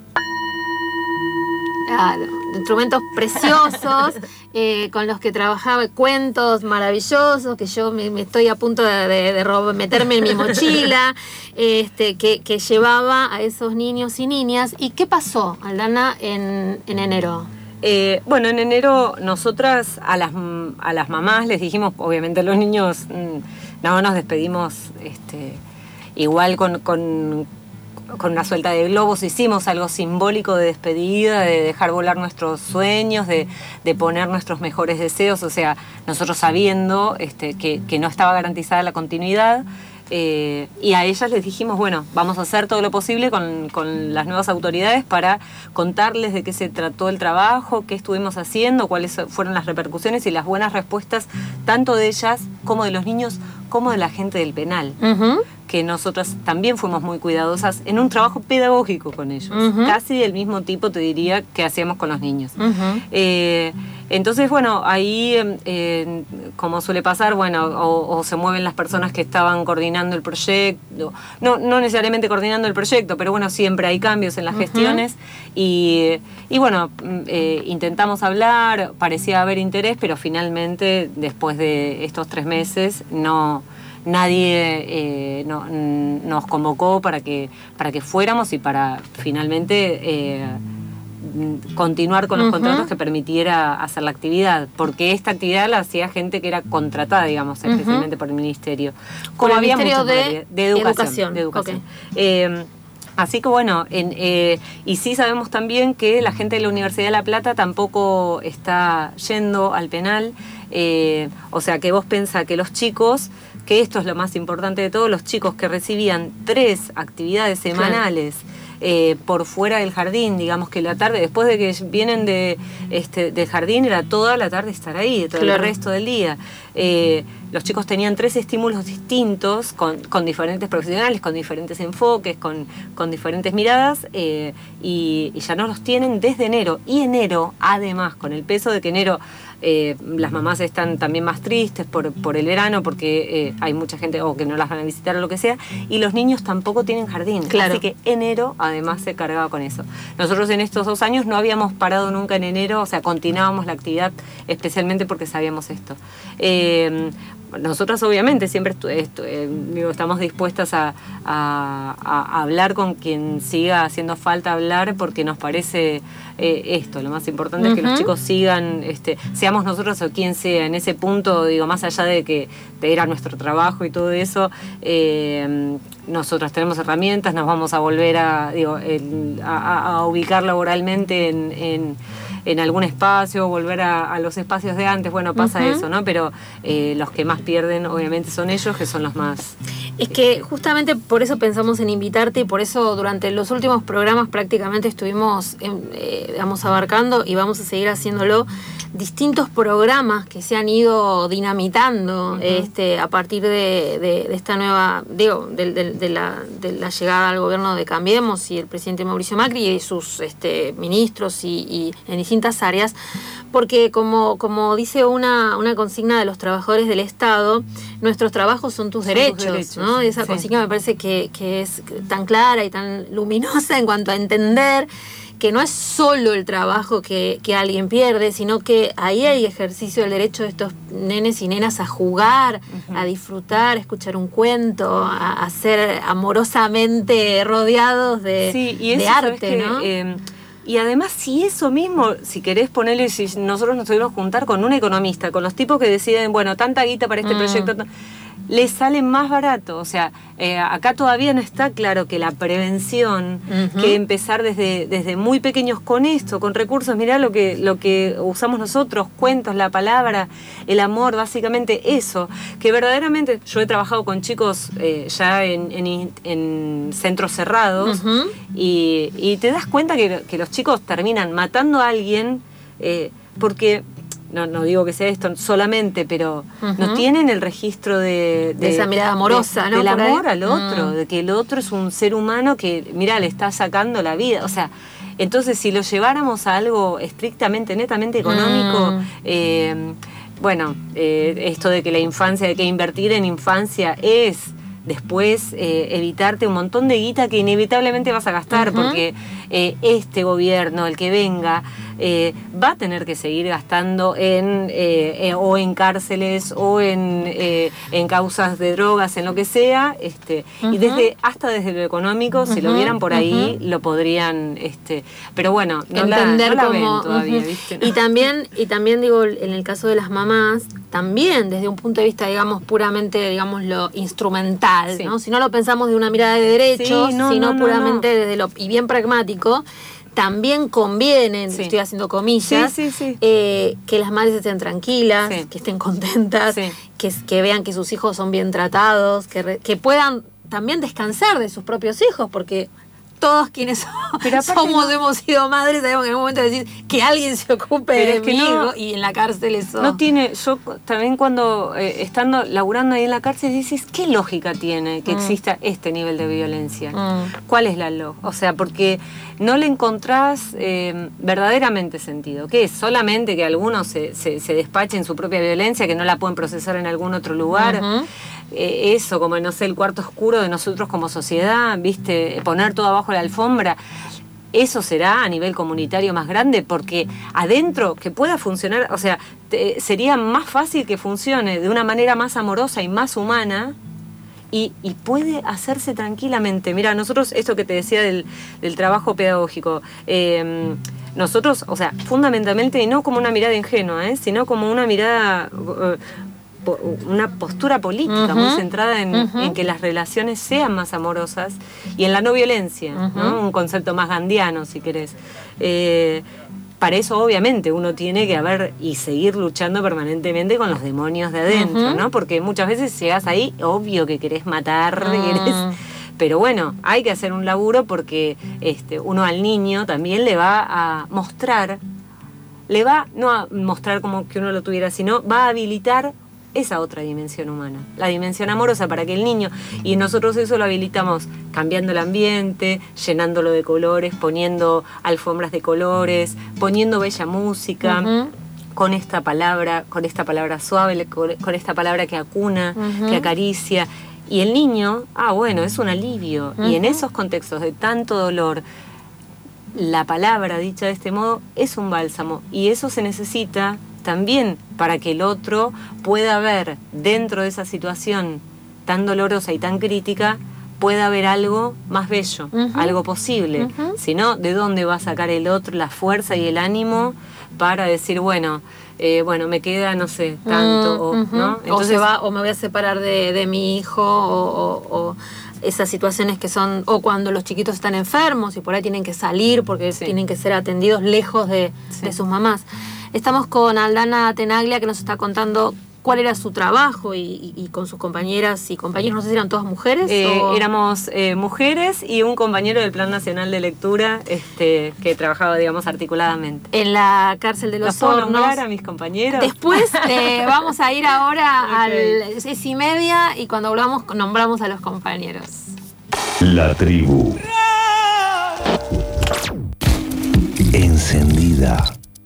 Speaker 18: Ah, instrumentos preciosos eh, con los que trabajaba, cuentos maravillosos que yo me, me estoy a punto de, de, de robar, meterme en mi mochila, este, que, que llevaba a esos niños y niñas. ¿Y qué pasó, Aldana, en, en enero?
Speaker 20: Eh, bueno, en enero nosotras a las, a las mamás les dijimos, obviamente a los niños no nos despedimos este, igual con, con, con una suelta de globos, hicimos algo simbólico de despedida, de dejar volar nuestros sueños, de, de poner nuestros mejores deseos, o sea, nosotros sabiendo este, que, que no estaba garantizada la continuidad. Eh, y a ellas les dijimos, bueno, vamos a hacer todo lo posible con, con las nuevas autoridades para contarles de qué se trató el trabajo, qué estuvimos haciendo, cuáles fueron las repercusiones y las buenas respuestas, tanto de ellas como de los niños, como de la gente del penal. Uh-huh. Que nosotras también fuimos muy cuidadosas en un trabajo pedagógico con ellos, uh-huh. Casi del mismo tipo, te diría, que hacíamos con los niños. Uh-huh. Eh, entonces, bueno, ahí, eh, como suele pasar, bueno, o, o se mueven las personas que estaban coordinando el proyecto, no, no necesariamente coordinando el proyecto, pero bueno, siempre hay cambios en las uh-huh. gestiones, y, y bueno, eh, intentamos hablar, parecía haber interés, pero finalmente, después de estos tres meses, no... Nadie eh, no, nos convocó para que, para que fuéramos y para finalmente eh, continuar con los uh-huh. contratos que permitiera hacer la actividad, porque esta actividad la hacía gente que era contratada, digamos, uh-huh. especialmente por el Ministerio.
Speaker 18: Como
Speaker 20: había
Speaker 18: Ministerio de,
Speaker 20: de, de Educación.
Speaker 18: educación.
Speaker 20: De educación. Okay. Eh, Así que bueno, en, eh, y sí sabemos también que la gente de la Universidad de La Plata tampoco está yendo al penal, eh, o sea que vos pensás que los chicos, que esto es lo más importante de todo, los chicos que recibían tres actividades semanales, claro. Eh, por fuera del jardín, digamos que la tarde, después de que vienen de, este, del jardín, era toda la tarde estar ahí, todo claro. el resto del día. Eh, los chicos tenían tres estímulos distintos, con, con diferentes profesionales, con diferentes enfoques, con, con diferentes miradas, eh, y, y ya no los tienen desde enero. Y enero, además, con el peso de que enero... Eh, las mamás están también más tristes por, por el verano porque eh, hay mucha gente o que no las van a visitar o lo que sea, y los niños tampoco tienen jardín, claro. Así que enero además se cargaba con eso. Nosotros en estos dos años no habíamos parado nunca en enero, o sea, continuábamos la actividad especialmente porque sabíamos esto. Eh, Nosotras obviamente siempre estu estu eh, digo, estamos dispuestas a, a, a hablar con quien siga haciendo falta hablar, porque nos parece eh, esto, lo más importante uh-huh. es que los chicos sigan, este, seamos nosotros o quien sea, en ese punto, digo, más allá de que era nuestro trabajo y todo eso, eh, nosotras tenemos herramientas, nos vamos a volver a, digo, el, a, a ubicar laboralmente en, en en algún espacio, volver a, a los espacios de antes, bueno, pasa uh-huh. eso, ¿no? Pero eh, los que más pierden, obviamente, son ellos, que son los más...
Speaker 18: Es que justamente por eso pensamos en invitarte, y por eso durante los últimos programas prácticamente estuvimos, eh, digamos, abarcando, y vamos a seguir haciéndolo, distintos programas que se han ido dinamitando uh-huh. este, a partir de, de, de esta nueva, digo, de, de, de, la, de la llegada al gobierno de Cambiemos y el presidente Mauricio Macri y sus este, ministros y, y en distintas áreas, porque como, como dice una, una consigna de los trabajadores del Estado, nuestros trabajos son tus son derechos, tus derechos, ¿no? Esa sí. consigna me parece que, que es tan clara y tan luminosa en cuanto a entender que no es solo el trabajo que, que alguien pierde, sino que ahí hay ejercicio del derecho de estos nenes y nenas a jugar, uh-huh. a disfrutar, a escuchar un cuento, a, a ser amorosamente rodeados de,
Speaker 20: sí, y eso,
Speaker 18: de arte,
Speaker 20: que,
Speaker 18: ¿no?
Speaker 20: Eh, y además, si eso mismo, si querés ponerle, si nosotros nos tuvimos que juntar con un economista, con los tipos que deciden, bueno, tanta guita para este mm. proyecto, les sale más barato. O sea, eh, acá todavía no está claro que la prevención, uh-huh. que empezar desde, desde muy pequeños con esto, con recursos, mirá lo que, lo que usamos nosotros, cuentos, la palabra, el amor, básicamente eso, que verdaderamente yo he trabajado con chicos eh, ya en, en, en centros cerrados uh-huh. y, y te das cuenta que, que los chicos terminan matando a alguien eh, porque... No, no digo que sea esto solamente, pero uh-huh. no tienen el registro de...
Speaker 18: De, de esa mirada amorosa,
Speaker 20: de,
Speaker 18: ¿no?
Speaker 20: Del amor al otro, uh-huh. de que el otro es un ser humano que, mira, le está sacando la vida. O sea, entonces si lo lleváramos a algo estrictamente, netamente económico, uh-huh. eh, bueno, eh, esto de que la infancia, de que invertir en infancia es... después eh, evitarte un montón de guita que inevitablemente vas a gastar, uh-huh. porque eh, este gobierno, el que venga, eh, va a tener que seguir gastando en eh, eh, o en cárceles o en, eh, en causas de drogas, en lo que sea, este, uh-huh. y desde hasta desde lo económico, uh-huh. si lo vieran por ahí, uh-huh. lo podrían, este, pero bueno, no
Speaker 18: entender
Speaker 20: la, no
Speaker 18: como,
Speaker 20: la ven todavía,
Speaker 18: uh-huh.
Speaker 20: ¿viste?
Speaker 18: Y también, y también digo, en el caso de las mamás, también desde un punto de vista, digamos, puramente, digamos, lo instrumental, sí. ¿no? Si no lo pensamos de una mirada de derechos,
Speaker 20: sí, no,
Speaker 18: sino
Speaker 20: no,
Speaker 18: puramente
Speaker 20: no, no.
Speaker 18: desde lo y bien pragmático, también conviene, sí. estoy haciendo comillas,
Speaker 20: sí, sí, sí.
Speaker 18: Eh, que las madres estén tranquilas, sí. que estén contentas, sí. que, que vean que sus hijos son bien tratados, que, re, que puedan también descansar de sus propios hijos, porque todos quienes somos, no, hemos sido madres, sabemos que en algún momento decir que alguien se ocupe de es que mi no, hijo y en la cárcel eso.
Speaker 20: No tiene, yo también cuando eh, estando laburando ahí en la cárcel dices, ¿qué lógica tiene que mm. exista este nivel de violencia? Mm. ¿Cuál es la lógica? O sea, porque no le encontrás eh, verdaderamente sentido. ¿Qué es? Solamente que algunos se, se, se despachen su propia violencia, que no la pueden procesar en algún otro lugar. Uh-huh. Eh, eso, como no sé, el cuarto oscuro de nosotros como sociedad, viste, poner todo abajo la alfombra, eso será a nivel comunitario más grande, porque adentro que pueda funcionar, o sea, te, sería más fácil que funcione de una manera más amorosa y más humana, y, y puede hacerse tranquilamente. Mira, nosotros, esto que te decía del, del trabajo pedagógico, eh, nosotros, o sea, fundamentalmente, y no como una mirada ingenua, ¿eh? sino como una mirada... Eh, una postura política uh-huh. muy centrada en, uh-huh. en que las relaciones sean más amorosas y en la no violencia, uh-huh. ¿no? Un concepto más gandiano, si querés. Eh, para eso, obviamente, uno tiene que haber y seguir luchando permanentemente con los demonios de adentro, uh-huh. ¿no? Porque muchas veces llegas ahí, obvio que querés matar, uh-huh. querés... Pero bueno, hay que hacer un laburo porque este, uno al niño también le va a mostrar, le va, no a mostrar como que uno lo tuviera, sino va a habilitar esa otra dimensión humana, la dimensión amorosa, para que el niño, y nosotros eso lo habilitamos cambiando el ambiente, llenándolo de colores, poniendo alfombras de colores, poniendo bella música, uh-huh. con esta palabra, con esta palabra suave, con esta palabra que acuna, uh-huh. que acaricia, y el niño, ah bueno, es un alivio, uh-huh. y en esos contextos de tanto dolor, la palabra dicha de este modo es un bálsamo, y eso se necesita también para que el otro pueda ver dentro de esa situación tan dolorosa y tan crítica, pueda ver algo más bello, uh-huh. algo posible. Uh-huh. Si no, ¿de dónde va a sacar el otro la fuerza y el ánimo para decir, bueno, eh, bueno, me queda, no sé, tanto, uh-huh. o, ¿no?
Speaker 18: Entonces, o, se va, o me voy a separar de, de mi hijo, o... o, o esas situaciones que son, o cuando los chiquitos están enfermos y por ahí tienen que salir porque sí. tienen que ser atendidos lejos de, sí. de sus mamás. Estamos con Aldana Tenaglia, que nos está contando cuál era su trabajo y, y, y con sus compañeras y compañeros, no sé si eran todas mujeres.
Speaker 20: Eh,
Speaker 18: o...
Speaker 20: Éramos eh, mujeres y un compañero del Plan Nacional de Lectura este, que trabajaba, digamos, articuladamente.
Speaker 18: En la cárcel de Los
Speaker 20: ¿Los
Speaker 18: Hornos.
Speaker 20: a mis compañeros?
Speaker 18: Después eh, vamos a ir ahora
Speaker 20: Okay.
Speaker 18: al seis y media y cuando volvamos nombramos a los compañeros.
Speaker 5: La tribu. Encendida.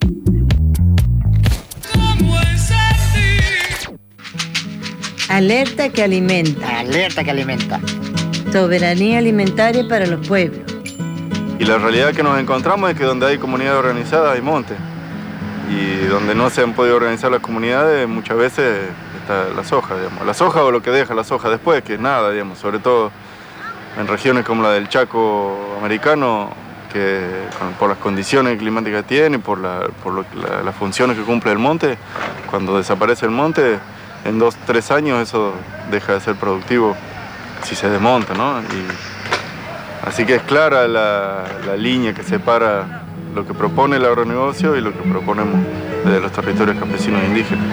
Speaker 1: Alerta que alimenta.
Speaker 22: Alerta que alimenta.
Speaker 1: Soberanía alimentaria para los pueblos.
Speaker 23: Y la realidad que nos encontramos es que donde hay comunidades organizadas hay monte. Y donde no se han podido organizar las comunidades, muchas veces está la soja, digamos. La soja o lo que deja la soja después, que es nada, digamos. Sobre todo en regiones como la del Chaco americano, que con, por las condiciones climáticas que tiene, por, la, por lo, la, las funciones que cumple el monte, cuando desaparece el monte, en dos, tres años eso deja de ser productivo si se desmonta, ¿no? Y, así que es clara la, la línea que separa lo que propone el agronegocio y lo que proponemos desde los territorios campesinos e indígenas.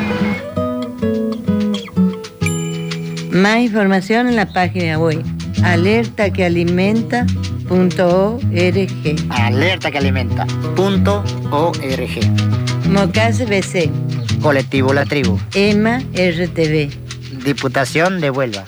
Speaker 1: Más información en la página web alerta que alimenta punto org.
Speaker 22: Alerta que alimenta punto org.
Speaker 1: Mocase B C.
Speaker 22: Colectivo La Tribu.
Speaker 1: E M A R T V.
Speaker 22: Diputación de Huelva.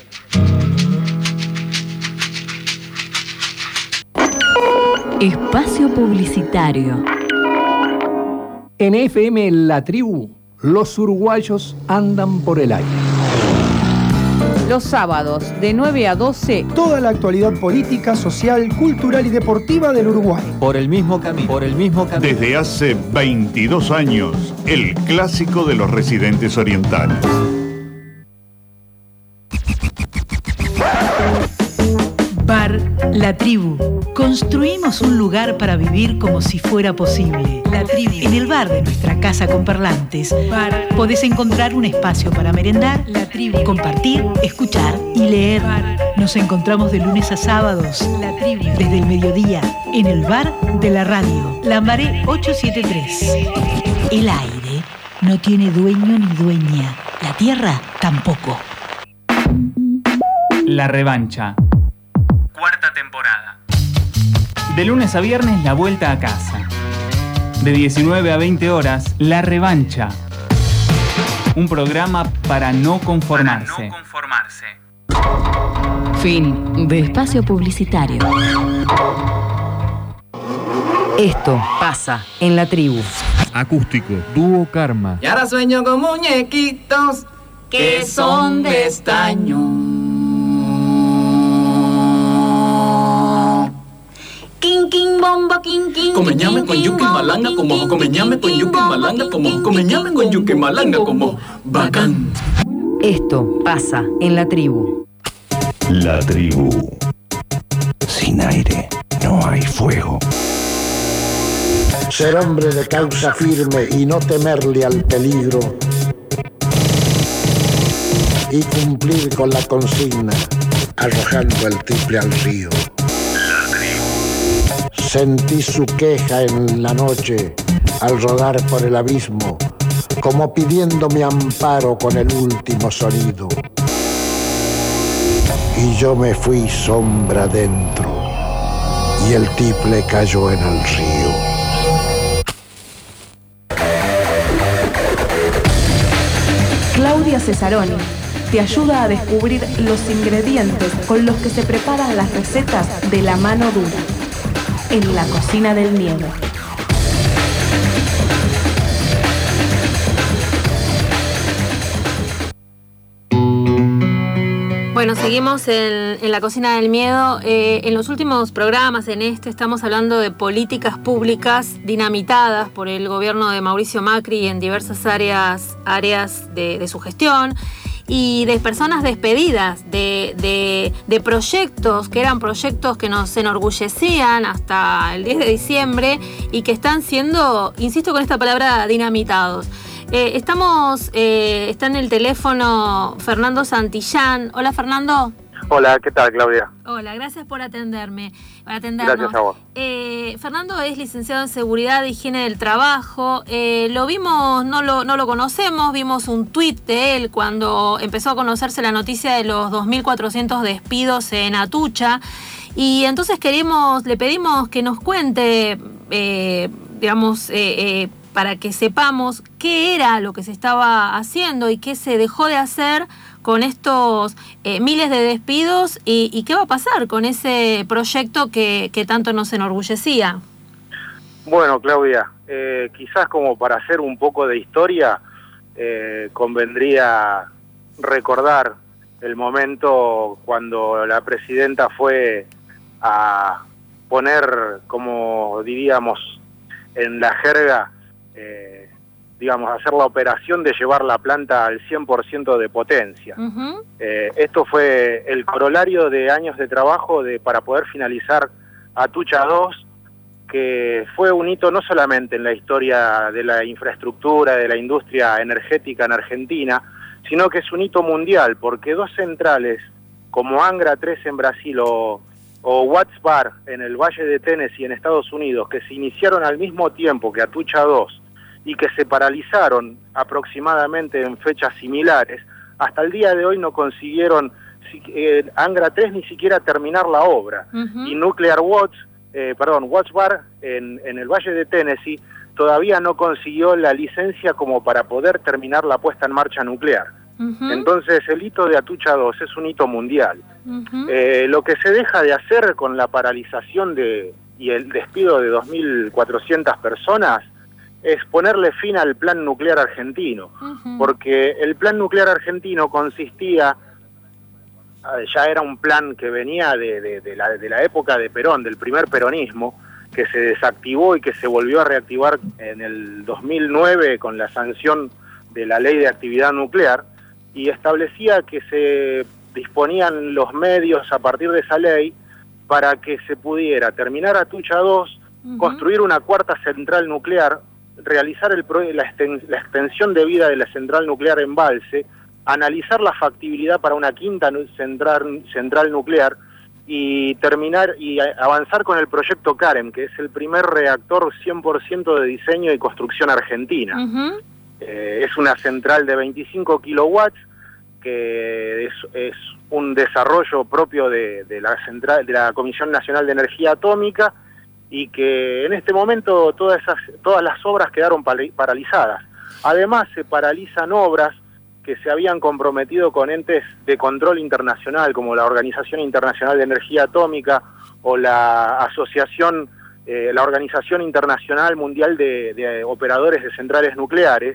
Speaker 4: Espacio publicitario.
Speaker 24: En F M La Tribu, los uruguayos andan por el aire.
Speaker 25: Los sábados, de nueve a doce,
Speaker 26: toda la actualidad política, social, cultural y deportiva del Uruguay.
Speaker 7: Por el mismo camino, por el mismo camino.
Speaker 27: Desde hace veintidós años, el clásico de los residentes orientales.
Speaker 4: Bar La Tribu. Construimos un lugar para vivir como si fuera posible. La Tribu. En el bar de nuestra casa con parlantes, bar, podés encontrar un espacio para merendar, La Tribu, compartir, escuchar y leer. Bar. Nos encontramos de lunes a sábados, La Tribu, desde el mediodía, en el bar de la radio. Lambaré ochocientos setenta y tres. El aire no tiene dueño ni dueña. La tierra tampoco.
Speaker 28: La revancha. Cuarta temporada. De lunes a viernes, la vuelta a casa. De diecinueve a veinte horas, La revancha. Un programa para no conformarse. Para no conformarse.
Speaker 4: Fin de espacio publicitario.
Speaker 25: Esto pasa en La Tribu.
Speaker 7: Acústico, dúo Karma.
Speaker 29: Y ahora sueño con muñequitos que son de estaño.
Speaker 21: King, king, bombo, king, king.
Speaker 29: Come ñame con yuca y malanga como come ñame con yuca y malanga como come ñame con yuca y malanga como bacán.
Speaker 25: Esto pasa en La Tribu.
Speaker 5: La tribu. Sin aire no hay fuego.
Speaker 30: Ser hombre de causa firme y no temerle al peligro. Y cumplir con la consigna, arrojando el triple al río. Sentí su queja en la noche al rodar por el abismo, como pidiéndome amparo con el último sonido. Y yo me fui sombra dentro, y el tiple cayó en el río.
Speaker 19: Claudia Cesaroni te ayuda a descubrir los ingredientes con los que se preparan las recetas de la mano dura. En la cocina del miedo.
Speaker 18: Bueno, seguimos en, en la cocina del miedo. Eh, en los últimos programas, en este, estamos hablando de políticas públicas dinamitadas por el gobierno de Mauricio Macri en diversas áreas, áreas de, de su gestión. Y de personas despedidas, de, de, de proyectos que eran proyectos que nos enorgullecían hasta el diez de diciembre y que están siendo, insisto con esta palabra, dinamitados. Eh, estamos, eh, está en el teléfono Fernando Santillán. Hola, Fernando.
Speaker 2: Hola, ¿qué tal, Claudia?
Speaker 18: Hola, gracias por atenderme. Por atendernos.
Speaker 2: Gracias a vos.
Speaker 18: Eh, Fernando es licenciado en Seguridad e Higiene del Trabajo. Eh, lo vimos, no lo, no lo conocemos, vimos un tuit de él cuando empezó a conocerse la noticia de los dos mil cuatrocientos despidos en Atucha. Y entonces queremos, le pedimos que nos cuente, eh, digamos, eh, eh, para que sepamos qué era lo que se estaba haciendo y qué se dejó de hacer con estos eh, miles de despidos y, y qué va a pasar con ese proyecto que, que tanto nos enorgullecía.
Speaker 2: Bueno, Claudia, eh, quizás como para hacer un poco de historia, eh, convendría recordar el momento cuando la presidenta fue a poner, como diríamos en la jerga, eh, digamos, hacer la operación de llevar la planta al cien por ciento de potencia. Uh-huh. Eh, esto fue el corolario de años de trabajo de, para poder finalizar Atucha dos, que fue un hito no solamente en la historia de la infraestructura, de la industria energética en Argentina, sino que es un hito mundial, porque dos centrales como Angra tres en Brasil o, o Watts Bar en el Valle de Tennessee en Estados Unidos, que se iniciaron al mismo tiempo que Atucha dos, y que se paralizaron aproximadamente en fechas similares, hasta el día de hoy no consiguieron eh, Angra tres ni siquiera terminar la obra. Uh-huh. Y Nuclear Watts, eh, perdón, Watts Bar en, en el Valle de Tennessee todavía no consiguió la licencia como para poder terminar la puesta en marcha nuclear. Uh-huh. Entonces el hito de Atucha dos es un hito mundial. Uh-huh. Eh, lo que se deja de hacer con la paralización de, y el despido de dos mil cuatrocientas personas es ponerle fin al plan nuclear argentino, uh-huh. porque el plan nuclear argentino consistía, ya era un plan que venía de, de, de, la, de la época de Perón, del primer peronismo, que se desactivó y que se volvió a reactivar en el dos mil nueve con la sanción de la Ley de Actividad Nuclear, y establecía que se disponían los medios a partir de esa ley para que se pudiera terminar Atucha dos, uh-huh. construir una cuarta central nuclear, realizar el pro la, exten la extensión de vida de la central nuclear Embalse, analizar la factibilidad para una quinta central, central nuclear y terminar y avanzar con el proyecto CAREM, que es el primer reactor cien por ciento de diseño y construcción argentina. Uh-huh. eh, es una central de veinticinco kilowatts, que es, es un desarrollo propio de, de, la central, de la Comisión Nacional de Energía Atómica, y que en este momento todas esas todas las obras quedaron paralizadas. Además, se paralizan obras que se habían comprometido con entes de control internacional, como la Organización Internacional de Energía Atómica o la Asociación, eh, la Organización Internacional Mundial de, de Operadores de Centrales Nucleares,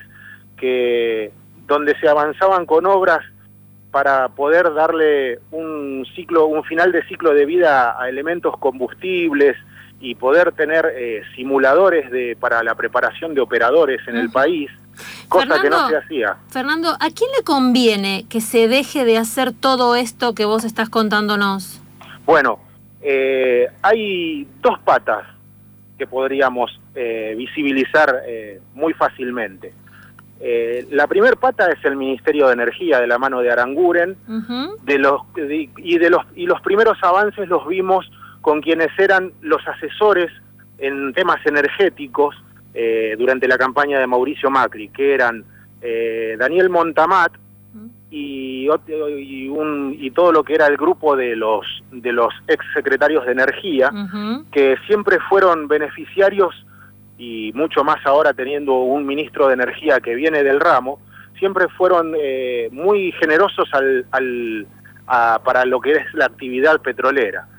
Speaker 2: que donde se avanzaban con obras para poder darle un ciclo, un final de ciclo de vida a elementos combustibles, y poder tener eh, simuladores de para la preparación de operadores en uh-huh. el país, cosa Fernando, que no se hacía.
Speaker 18: Fernando, ¿a quién le conviene que se deje de hacer todo esto que vos estás contándonos?
Speaker 2: Bueno, eh, hay dos patas que podríamos eh, visibilizar eh, muy fácilmente. Eh, la primera pata es el Ministerio de Energía, de la mano de Aranguren, uh-huh. de los, de, y, de los, y los primeros avances los vimos con quienes eran los asesores en temas energéticos eh, durante la campaña de Mauricio Macri, que eran eh, Daniel Montamat y, y, un, y todo lo que era el grupo de los, de los ex secretarios de Energía, uh-huh. que siempre fueron beneficiarios, y mucho más ahora teniendo un ministro de Energía que viene del ramo, siempre fueron eh, muy generosos al, al, a, para lo que es la actividad petrolera.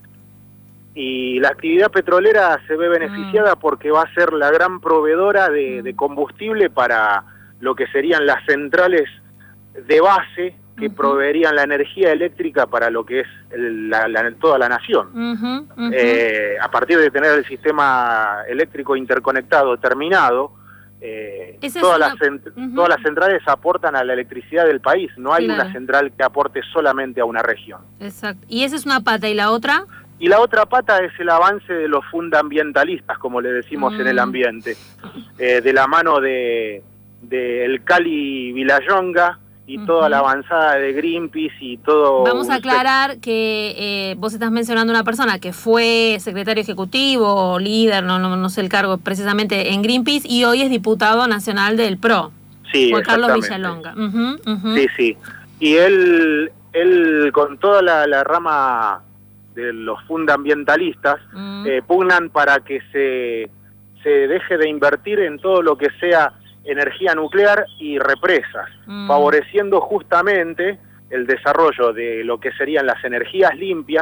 Speaker 2: Y la actividad petrolera se ve beneficiada mm. porque va a ser la gran proveedora de, de combustible para lo que serían las centrales de base que uh-huh. proveerían la energía eléctrica para lo que es el, la, la, toda la nación. Uh-huh, uh-huh. Eh, a partir de tener el sistema eléctrico interconectado terminado, eh, todas, una... las uh-huh. todas las centrales aportan a la electricidad del país. No hay claro. una central que aporte solamente a una región.
Speaker 18: Exacto. ¿Y esa es una pata? ¿Y la otra?
Speaker 2: Y la otra pata es el avance de los fundamentalistas, como le decimos mm. en el ambiente, eh, de la mano de, de el Cali Villayonga y uh-huh. toda la avanzada de Greenpeace y todo...
Speaker 18: Vamos a aclarar que eh, vos estás mencionando una persona que fue secretario ejecutivo o líder, no, no, no sé el cargo precisamente, en Greenpeace y hoy es diputado nacional del P R O.
Speaker 2: Sí,
Speaker 18: Juan Carlos Villalonga. Uh-huh, uh-huh.
Speaker 2: Sí, sí. Y él, él con toda la, la rama de los fundamentalistas, uh-huh. eh, pugnan para que se, se deje de invertir en todo lo que sea energía nuclear y represas, uh-huh. favoreciendo justamente el desarrollo de lo que serían las energías limpias,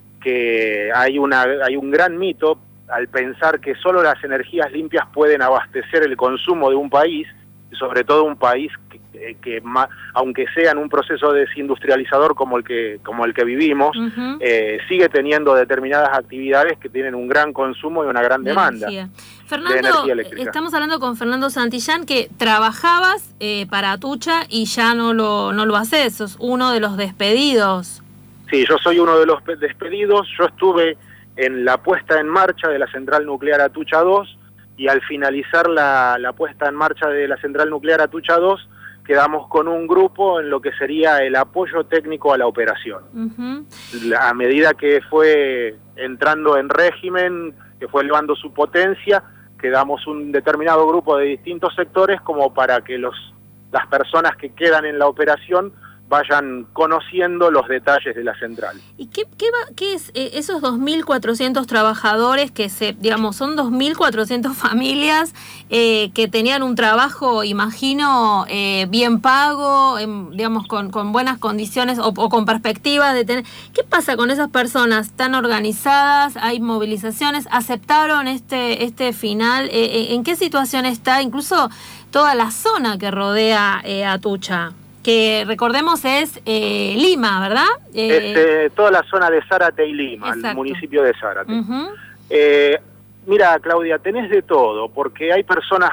Speaker 2: que hay, una, hay un gran mito al pensar que solo las energías limpias pueden abastecer el consumo de un país, sobre todo un país que, que aunque sea en un proceso desindustrializador como el que como el que vivimos, uh-huh. eh, sigue teniendo determinadas actividades que tienen un gran consumo y una gran demanda
Speaker 18: de
Speaker 2: energía,
Speaker 18: Fernando,
Speaker 2: de energía eléctrica.
Speaker 18: Estamos hablando con Fernando Santillán, que trabajabas eh, para Atucha y ya no lo, no lo haces, sos uno de los despedidos.
Speaker 2: Sí, yo soy uno de los despedidos, yo estuve en la puesta en marcha de la central nuclear Atucha dos, y al finalizar la, la puesta en marcha de la central nuclear Atucha dos, quedamos con un grupo en lo que sería el apoyo técnico a la operación. Uh-huh. A medida que fue entrando en régimen, que fue elevando su potencia, quedamos un determinado grupo de distintos sectores como para que los las personas que quedan en la operación vayan conociendo los detalles de la central.
Speaker 18: ¿Y qué, qué, va, qué es eh, esos dos mil cuatrocientos trabajadores que se, digamos, son dos mil cuatrocientas familias eh, que tenían un trabajo, imagino, eh, bien pago, en, digamos, con, con buenas condiciones o, o con perspectivas de tener... ¿Qué pasa con esas personas tan organizadas? ¿Hay movilizaciones? ¿Aceptaron este, este final? Eh, ¿En qué situación está incluso toda la zona que rodea eh, Atucha? Que recordemos es eh, Lima, ¿verdad? Eh,
Speaker 2: es eh, toda la zona de Zárate y Lima, exacto. El municipio de Zárate. Uh-huh. eh, mira, Claudia, tenés de todo, porque hay personas,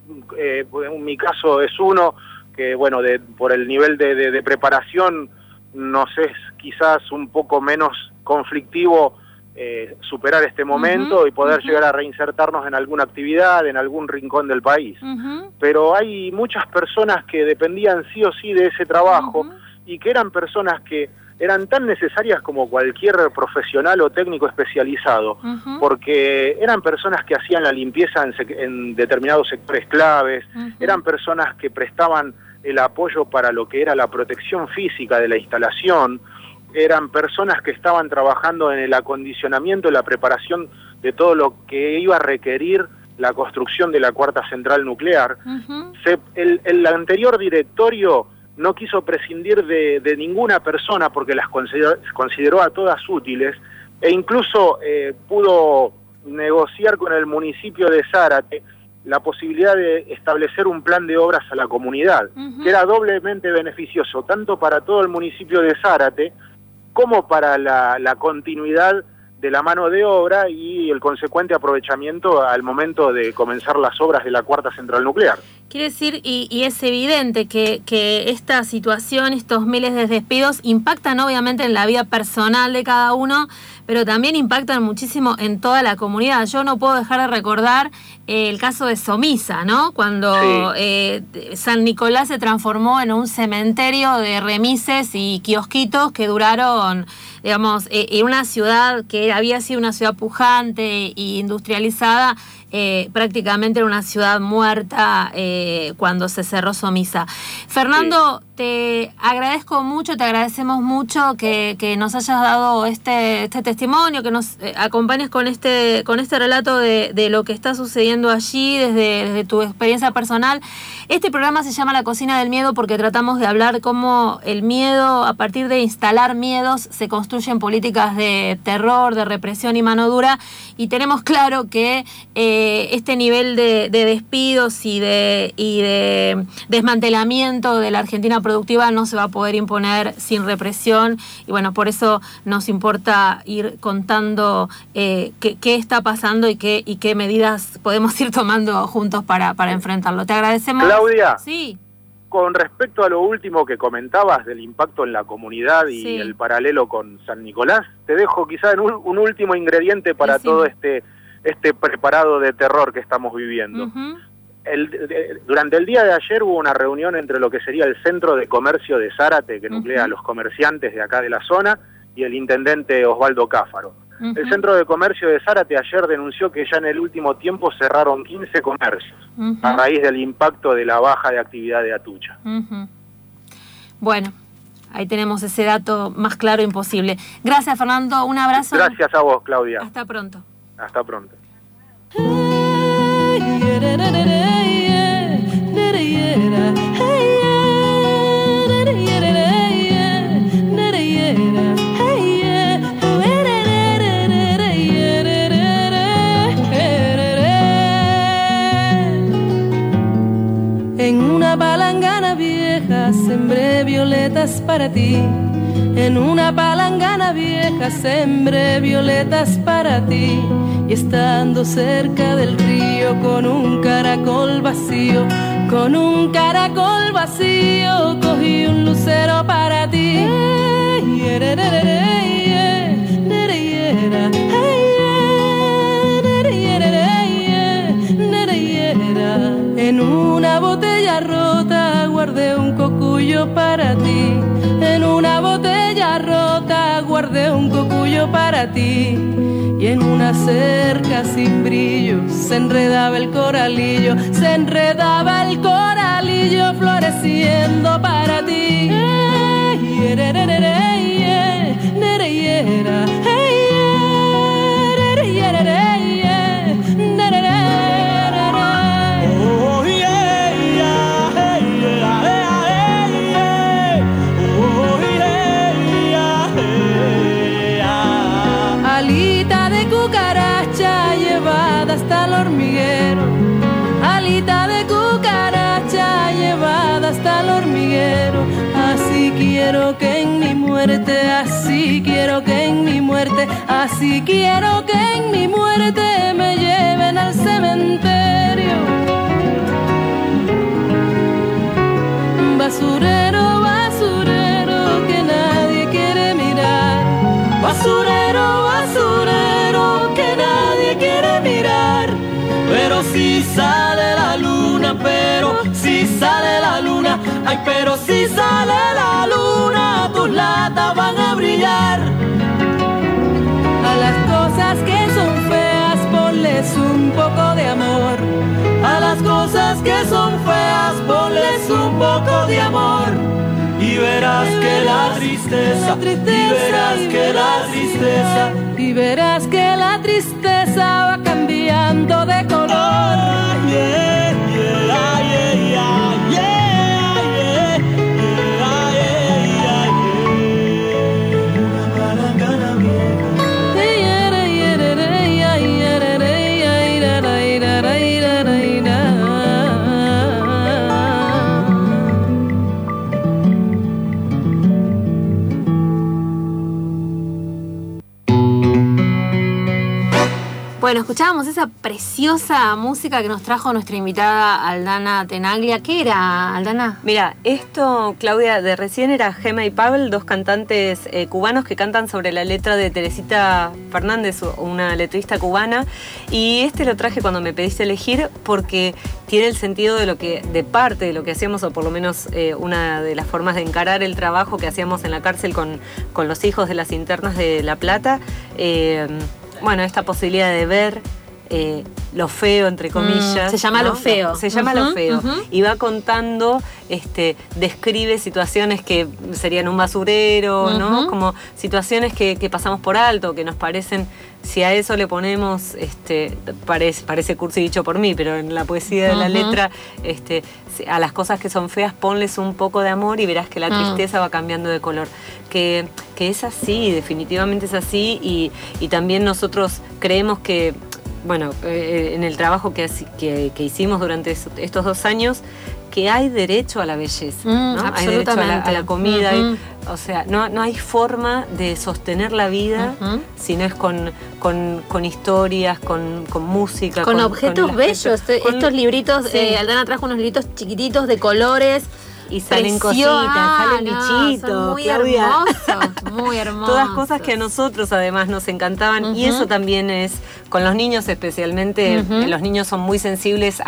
Speaker 2: eh, en mi caso es uno, que bueno, de, por el nivel de, de, de preparación nos es quizás un poco menos conflictivo eh, superar este momento uh-huh. y poder uh-huh. llegar a reinsertarnos en alguna actividad, en algún rincón del país. Uh-huh. Pero hay muchas personas que dependían sí o sí de ese trabajo uh-huh. y que eran personas que eran tan necesarias como cualquier profesional o técnico especializado, uh-huh. porque eran personas que hacían la limpieza en, sec- en determinados sectores claves, uh-huh. eran personas que prestaban el apoyo para lo que era la protección física de la instalación, eran personas que estaban trabajando en el acondicionamiento y la preparación de todo lo que iba a requerir la construcción de la cuarta central nuclear. Uh-huh. Se, el, el anterior directorio no quiso prescindir de, de ninguna persona porque las consideró, consideró a todas útiles e incluso eh, pudo negociar con el municipio de Zárate la posibilidad de establecer un plan de obras a la comunidad, uh-huh. que era doblemente beneficioso tanto para todo el municipio de Zárate como para la, la continuidad de la mano de obra y el consecuente aprovechamiento al momento de comenzar las obras de la cuarta central nuclear.
Speaker 18: Quiere decir, y, y es evidente que, que esta situación, estos miles de despidos, impactan obviamente en la vida personal de cada uno, pero también impactan muchísimo en toda la comunidad. Yo no puedo dejar de recordar eh, el caso de Somisa, ¿no? Cuando sí. eh, San Nicolás se transformó en un cementerio de remises y kiosquitos que duraron, digamos, eh, en una ciudad que había sido una ciudad pujante e industrializada, eh, prácticamente era una ciudad muerta eh, cuando se cerró Somisa. Fernando, sí. te agradezco mucho, te agradecemos mucho que, que nos hayas dado este, este testimonio, que nos eh, acompañes con este, con este relato de, de lo que está sucediendo allí desde, desde tu experiencia personal. Este programa se llama La Cocina del Miedo porque tratamos de hablar cómo el miedo, a partir de instalar miedos, se construyen políticas de terror, de represión y mano dura, y tenemos claro que eh, este nivel de, de despidos y de, y de desmantelamiento de la Argentina productiva no se va a poder imponer sin represión, y bueno, por eso nos importa ir contando eh, qué, qué está pasando y qué, y qué medidas podemos ir tomando juntos para, para enfrentarlo. Te agradecemos.
Speaker 2: Claudia,
Speaker 18: sí.
Speaker 2: Con respecto a lo último que comentabas del impacto en la comunidad y sí. el paralelo con San Nicolás, te dejo quizá en un, un último ingrediente para sí, todo sí. este este preparado de terror que estamos viviendo. Uh-huh. el, de, durante el día de ayer hubo una reunión entre lo que sería el Centro de Comercio de Zárate, que nuclea uh-huh. a los comerciantes de acá de la zona, y el intendente Osvaldo Cáfaro. Uh-huh. El Centro de Comercio de Zárate ayer denunció que ya en el último tiempo cerraron quince comercios uh-huh. a raíz del impacto de la baja de actividad de Atucha.
Speaker 18: Uh-huh. Bueno, ahí tenemos ese dato más claro imposible. Gracias, Fernando. Un abrazo.
Speaker 2: Gracias a vos, Claudia.
Speaker 18: Hasta pronto.
Speaker 2: Hasta pronto.
Speaker 3: En una palangana vieja sembré violetas para ti. En una palangana vieja sembré violetas para ti. Y estando cerca del río con un caracol vacío, con un caracol vacío, cogí un lucero para ti. En una botella rota guardé un cocuyo para ti. En una botella rota guardé un cocuyo para ti. Y en una cerca sin brillo se enredaba el coralillo, se enredaba el coralillo floreciendo para ti. Alita de cucaracha llevada hasta el hormiguero, alita de cucaracha llevada hasta el hormiguero. Así quiero que en mi muerte, así quiero que en mi muerte, así quiero que en mi muerte me lleven al cementerio. Basurero, basurero que nadie quiere mirar. Basurero, basurero que nadie quiere mirar. Pero si sale la luna, pero si sale la luna, ay, pero si sale la luna, tus latas van a brillar. A las cosas que son feas ponles un poco de amor. A las cosas que son feas ponles un poco de amor. Y verás que la tristeza, y verás que la tristeza, y verás que la tristeza va cambiando de color. Oh, yeah, yeah, yeah, yeah, yeah, yeah, yeah, yeah. Una palangana vieja.
Speaker 18: Bueno, escuchábamos esa preciosa música que nos trajo nuestra invitada Aldana Tenaglia. ¿Qué era, Aldana?
Speaker 20: Mira, esto, Claudia, de recién era Gema y Pavel, dos cantantes eh, cubanos que cantan sobre la letra de Teresita Fernández, una letrista cubana. Y este lo traje cuando me pediste elegir porque tiene el sentido de lo que, de parte de lo que hacíamos, o por lo menos eh, una de las formas de encarar el trabajo que hacíamos en la cárcel con, con los hijos de las internas de La Plata. Eh, Bueno, esta posibilidad de ver eh, lo feo, entre comillas.
Speaker 18: Mm, se llama
Speaker 20: ¿no?
Speaker 18: Lo Feo.
Speaker 20: Se llama uh-huh, Lo Feo. Uh-huh. Y va contando, este, describe situaciones que serían un basurero, uh-huh. ¿no? Como situaciones que, que pasamos por alto, que nos parecen, si a eso le ponemos, este, parece, parece cursi dicho por mí, pero en la poesía de uh-huh. la letra, este, a las cosas que son feas ponles un poco de amor y verás que la tristeza uh-huh. va cambiando de color. Que, que es así, definitivamente es así, y, y también nosotros creemos que, bueno, eh, en el trabajo que, que, que hicimos durante estos dos años, que hay derecho a la belleza,
Speaker 18: mm,
Speaker 20: ¿no? Hay derecho a la, a la comida, uh-huh. hay, o sea, no, no hay forma de sostener la vida uh-huh. si no es con, con, con historias, con, con música.
Speaker 18: Con, con objetos con bellos, gente, con, estos libritos, sí. eh, Aldana trajo unos libritos chiquititos de colores.
Speaker 20: Y salen cositas, salen
Speaker 18: no,
Speaker 20: bichitos,
Speaker 18: son muy
Speaker 20: Claudia.
Speaker 18: hermosos, muy hermosos.
Speaker 20: Todas cosas que a nosotros además nos encantaban uh-huh. y eso también es, con los niños especialmente, uh-huh. los niños son muy sensibles a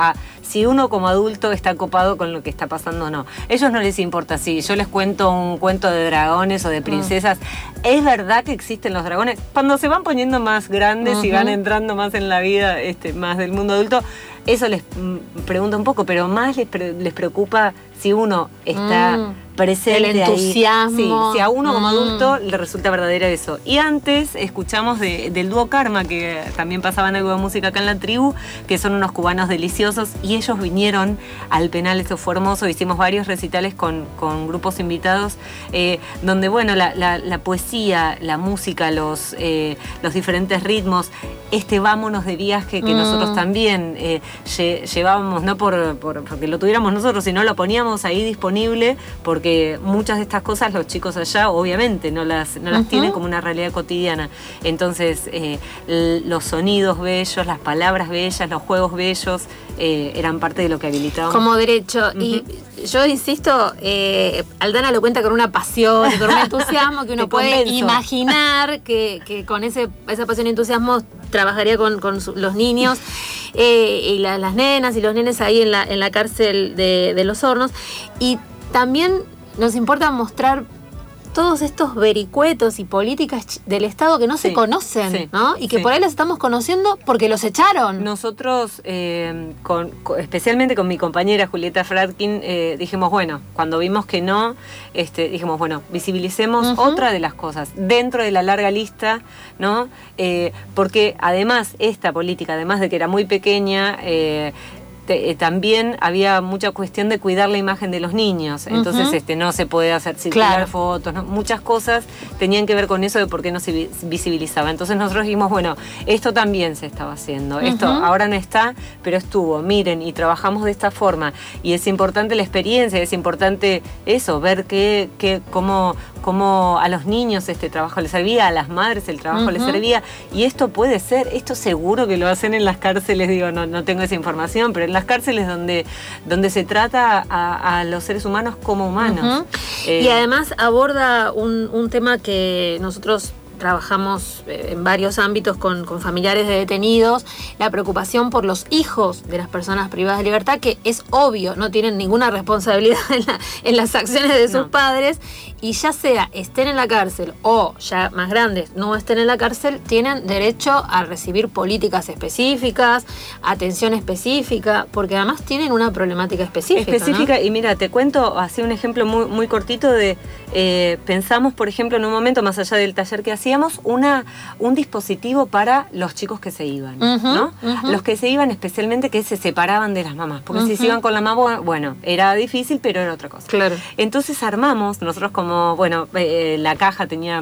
Speaker 20: si uno como adulto está copado con lo que está pasando o no. A ellos no les importa si yo les cuento un cuento de dragones o de princesas. Mm. Es verdad que existen los dragones. Cuando se van poniendo más grandes uh-huh. y van entrando más en la vida, este, más del mundo adulto, eso les mm, pregunta un poco, pero más les, pre- les preocupa si uno está mm, presente
Speaker 18: el entusiasmo.
Speaker 20: Ahí. Sí, si a uno como adulto mm. le resulta verdadero eso. Y antes escuchamos de, del dúo Karma, que también pasaban algo de música acá en la tribu, que son unos cubanos deliciosos, y ellos vinieron al penal, eso fue hermoso. Hicimos varios recitales con, con grupos invitados, eh, donde bueno, la, la, la poesía, la música, los, eh, los diferentes ritmos, este vámonos de viaje que mm. nosotros también eh, lle, llevábamos, no por, por porque lo tuviéramos nosotros, sino lo poníamos ahí disponible, porque muchas de estas cosas los chicos allá obviamente no las, no las uh-huh. tienen como una realidad cotidiana. Entonces eh, los sonidos bellos, las palabras bellas, los juegos bellos eh, eran parte de lo que habilitábamos.
Speaker 18: Como derecho. Uh-huh. Y yo insisto, eh, Aldana lo cuenta con una pasión, con un entusiasmo que uno puede convenzo. imaginar que, que con ese, esa pasión y entusiasmo trabajaría con, con su, los niños eh, y la, las nenas y los nenes ahí en la, en la cárcel de, de Los Hornos. Y también nos importa mostrar todos estos vericuetos y políticas del Estado que no sí, se conocen, sí, ¿no? Y que sí. por ahí las estamos conociendo porque los echaron.
Speaker 20: Nosotros, eh, con, con, especialmente con mi compañera Julieta Fradkin, eh, dijimos, bueno, cuando vimos que no, este, dijimos, bueno, visibilicemos uh-huh. otra de las cosas dentro de la larga lista, ¿no? Eh, porque además esta política, además de que era muy pequeña, eh, Te, eh, también había mucha cuestión de cuidar la imagen de los niños, entonces uh-huh. este, no se puede hacer circular claro. fotos, ¿no? Muchas cosas tenían que ver con eso de por qué no se visibilizaba. Entonces nosotros dijimos, bueno, esto también se estaba haciendo, uh-huh. esto ahora no está, pero estuvo, miren, y trabajamos de esta forma, y es importante la experiencia, es importante eso, ver que, que cómo, cómo a los niños este trabajo les servía, a las madres el trabajo uh-huh. les servía, y esto puede ser, esto seguro que lo hacen en las cárceles, digo, no, no tengo esa información, pero en las cárceles donde, donde se trata a, a los seres humanos como humanos.
Speaker 18: Uh-huh. eh, y además aborda un, un tema que nosotros trabajamos en varios ámbitos con, con familiares de detenidos, la preocupación por los hijos de las personas privadas de libertad, que es obvio, no tienen ninguna responsabilidad en, la, en las acciones de sus no. padres, y ya sea estén en la cárcel o ya más grandes no estén en la cárcel, tienen derecho a recibir políticas específicas, atención específica, porque además tienen una problemática específica.
Speaker 20: Específica,
Speaker 18: ¿no?
Speaker 20: Y mira, te cuento así un ejemplo muy, muy cortito de, eh, pensamos, por ejemplo, en un momento, más allá del taller que hacíamos, una, un dispositivo para los chicos que se iban, uh-huh, ¿no? Uh-huh. Los que se iban especialmente que se separaban de las mamás, porque uh-huh. si se iban con la mamá, bueno, era difícil, pero era otra cosa.
Speaker 18: Claro.
Speaker 20: Entonces armamos, nosotros como, bueno, eh, la caja tenía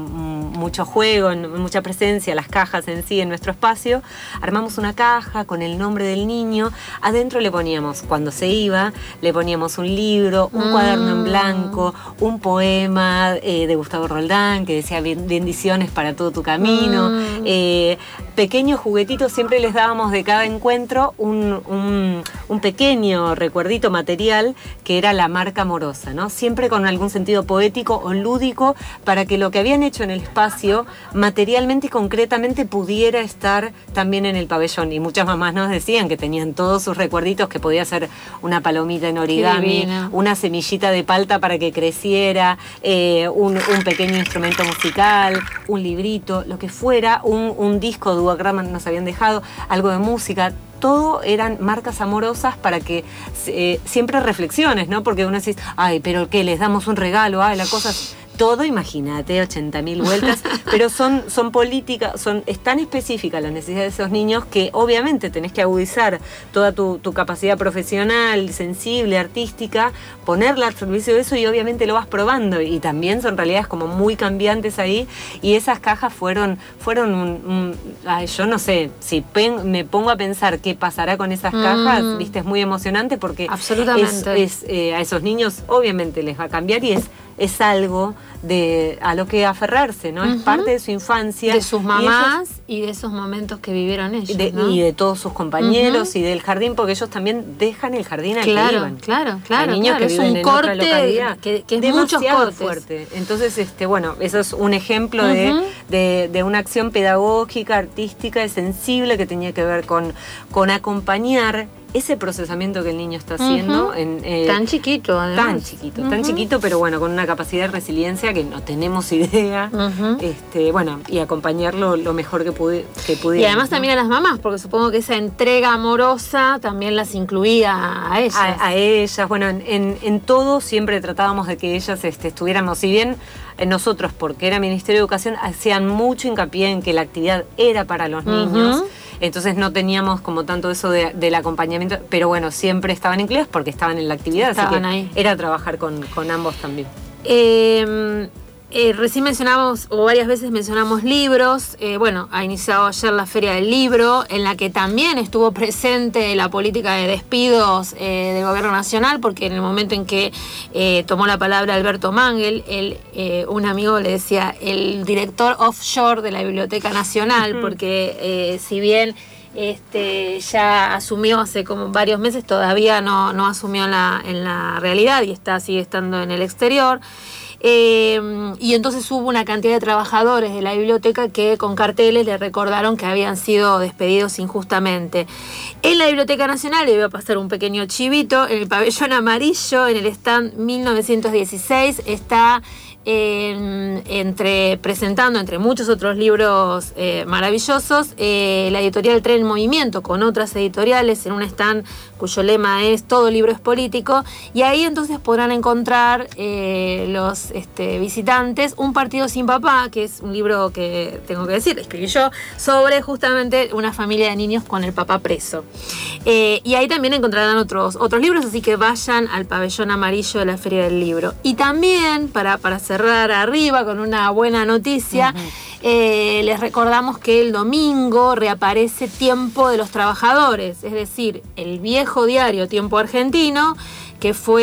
Speaker 20: m- mucho juego, mucha presencia, las cajas en sí en nuestro espacio, armamos una caja con el nombre del niño, adentro le poníamos, cuando se iba, le poníamos un libro, un mm. cuaderno en blanco, un poema eh, de Gustavo Roldán que decía bendiciones para todo tu camino, mm. eh, pequeños juguetitos, siempre les dábamos de cada encuentro un, un, un pequeño recuerdito material que era la marca amorosa, ¿no? Siempre con algún sentido poético o lúdico para que lo que habían hecho en el espacio materialmente y concretamente pudiera estar también en el pabellón. Y muchas mamás nos decían que tenían todos sus recuerditos, que podía ser una palomita en origami, una semillita de palta para que creciera, eh, un, un pequeño instrumento musical, un librito, lo que fuera, un, un disco de Duogram nos habían dejado, algo de música. Todo eran marcas amorosas para que eh, siempre reflexiones, ¿no? Porque uno dice, ay, pero ¿qué? ¿Les damos un regalo? Ay, la cosa... Todo, imagínate, ochenta mil vueltas, pero son, son políticas, son, es tan específica la necesidad de esos niños que obviamente tenés que agudizar toda tu, tu capacidad profesional, sensible, artística, ponerla al servicio de eso y obviamente lo vas probando. Y también son realidades como muy cambiantes ahí, y esas cajas fueron, fueron un, un ay, yo no sé, si pen, me pongo a pensar qué pasará con esas mm. cajas, viste, es muy emocionante porque
Speaker 18: absolutamente.
Speaker 20: Es, es, eh, a esos niños obviamente les va a cambiar y es es algo de a lo que aferrarse, ¿no? Uh-huh. Es parte de su infancia.
Speaker 18: De sus mamás y, ellos, y de esos momentos que vivieron ellos,
Speaker 20: de,
Speaker 18: ¿no?
Speaker 20: Y de todos sus compañeros uh-huh. y del jardín, porque ellos también dejan el jardín al
Speaker 18: claro,
Speaker 20: que iban.
Speaker 18: Claro, claro,
Speaker 20: Hay niños
Speaker 18: claro.
Speaker 20: que
Speaker 18: Es
Speaker 20: viven
Speaker 18: un
Speaker 20: en
Speaker 18: corte
Speaker 20: otra localidad,
Speaker 18: que, que es
Speaker 20: demasiado
Speaker 18: muchos cortes.
Speaker 20: Fuerte. Entonces, este, bueno, eso es un ejemplo uh-huh. de, de, de una acción pedagógica, artística y sensible que tenía que ver con, con acompañar ese procesamiento que el niño está haciendo.
Speaker 18: Uh-huh.
Speaker 20: en, eh,
Speaker 18: tan chiquito, además.
Speaker 20: Tan chiquito,
Speaker 18: Uh-huh.
Speaker 20: tan chiquito, pero bueno, con una capacidad de resiliencia que no tenemos idea. Uh-huh. este, bueno, y acompañarlo lo mejor que, pude, que pudiera.
Speaker 18: Y además, ¿no?, también a las mamás, porque supongo que esa entrega amorosa también las incluía a ellas.
Speaker 20: A, a ellas, bueno, en, en, en todo siempre tratábamos de que ellas este, estuviéramos, si bien nosotros, porque era Ministerio de Educación, hacían mucho hincapié en que la actividad era para los niños. Uh-huh. Entonces no teníamos como tanto eso de, del acompañamiento, pero bueno, siempre estaban incluidos porque estaban en la actividad, estaban así que ahí. Era trabajar con, con ambos también.
Speaker 18: Eh, eh, recién mencionamos, o varias veces mencionamos libros. Eh, bueno, ha iniciado ayer la Feria del Libro, en la que también estuvo presente la política de despidos eh, del Gobierno Nacional, porque en el momento en que eh, tomó la palabra Alberto Mangel, él, eh, un amigo le decía el director offshore de la Biblioteca Nacional, uh-huh. porque eh, si bien este, ya asumió hace como varios meses, todavía no, no asumió en la, en la realidad y está, sigue estando en el exterior. Eh, y entonces hubo una cantidad de trabajadores de la biblioteca que con carteles le recordaron que habían sido despedidos injustamente. En la Biblioteca Nacional, le voy a pasar un pequeño chivito, en el pabellón amarillo, en el stand mil novecientos dieciséis, está eh, entre, presentando, entre muchos otros libros eh, maravillosos, eh, la editorial Tren en Movimiento, con otras editoriales, en un stand cuyo lema es "Todo libro es político", y ahí entonces podrán encontrar eh, los este, visitantes Un partido sin papá, que es un libro que, tengo que decir, escribí yo, sobre justamente una familia de niños con el papá preso. Eh, y ahí también encontrarán otros, otros libros, así que vayan al pabellón amarillo de la Feria del Libro. Y también, para, para cerrar arriba con una buena noticia, uh-huh. eh, les recordamos que el domingo reaparece Tiempo de los Trabajadores, es decir, el viejo diario Tiempo Argentino, que fue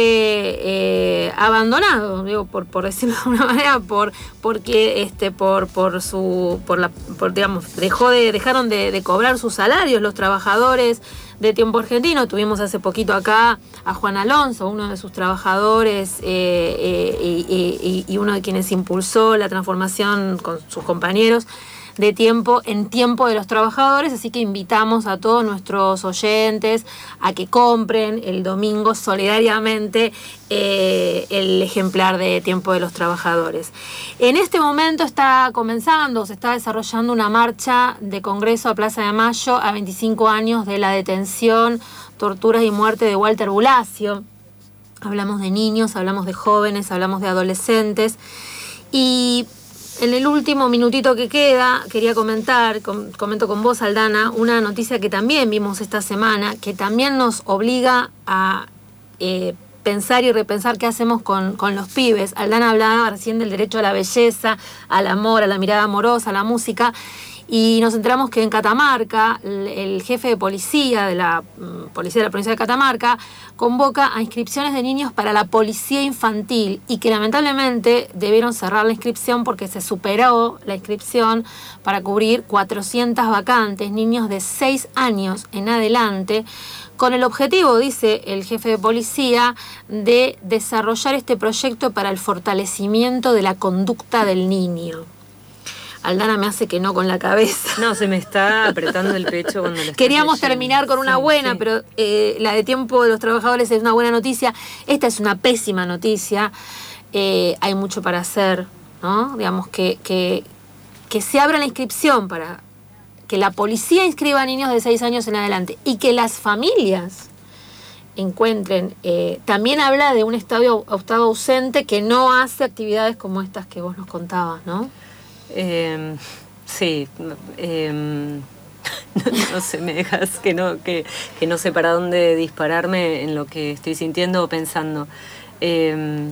Speaker 18: eh, abandonado, digo, por, por decirlo de alguna manera, por, porque este, por, por su, por la, por, digamos, dejó de, dejaron de, de cobrar sus salarios los trabajadores de Tiempo Argentino. Tuvimos hace poquito acá a Juan Alonso, uno de sus trabajadores eh, eh, y, y, y uno de quienes impulsó la transformación con sus compañeros de Tiempo en Tiempo de los Trabajadores, así que invitamos a todos nuestros oyentes a que compren el domingo solidariamente eh, el ejemplar de Tiempo de los Trabajadores. En este momento está comenzando, se está desarrollando una marcha de Congreso a Plaza de Mayo a veinticinco años de la detención, torturas y muerte de Walter Bulacio. Hablamos de niños, hablamos de jóvenes, hablamos de adolescentes, y en el último minutito que queda, quería comentar, com- comento con vos, Aldana, una noticia que también vimos esta semana, que también nos obliga a eh, pensar y repensar qué hacemos con, con los pibes. Aldana hablaba recién del derecho a la belleza, al amor, a la mirada amorosa, a la música, y nos enteramos que en Catamarca, el, el jefe de policía de la um, policía de la provincia de Catamarca convoca a inscripciones de niños para la policía infantil, y que lamentablemente debieron cerrar la inscripción porque se superó la inscripción para cubrir cuatrocientas vacantes, niños de seis años en adelante, con el objetivo, dice el jefe de policía, de desarrollar este proyecto para el fortalecimiento de la conducta del niño. Aldana me hace que no con la cabeza.
Speaker 20: No, se me está apretando el pecho cuando lo
Speaker 18: Queríamos
Speaker 20: leyendo.
Speaker 18: terminar con una
Speaker 20: sí,
Speaker 18: buena,
Speaker 20: sí.
Speaker 18: pero eh, la de Tiempo de los Trabajadores es una buena noticia. Esta es una pésima noticia. Eh, hay mucho para hacer, ¿no? Digamos que, que, que se abra la inscripción para que la policía inscriba a niños de seis años en adelante y que las familias encuentren. Eh, también habla de un estado, estado ausente que no hace actividades como estas que vos nos contabas, ¿no?
Speaker 20: Eh, sí, eh, no, no sé, me dejas que no, que, que no sé para dónde dispararme en lo que estoy sintiendo o pensando. Eh,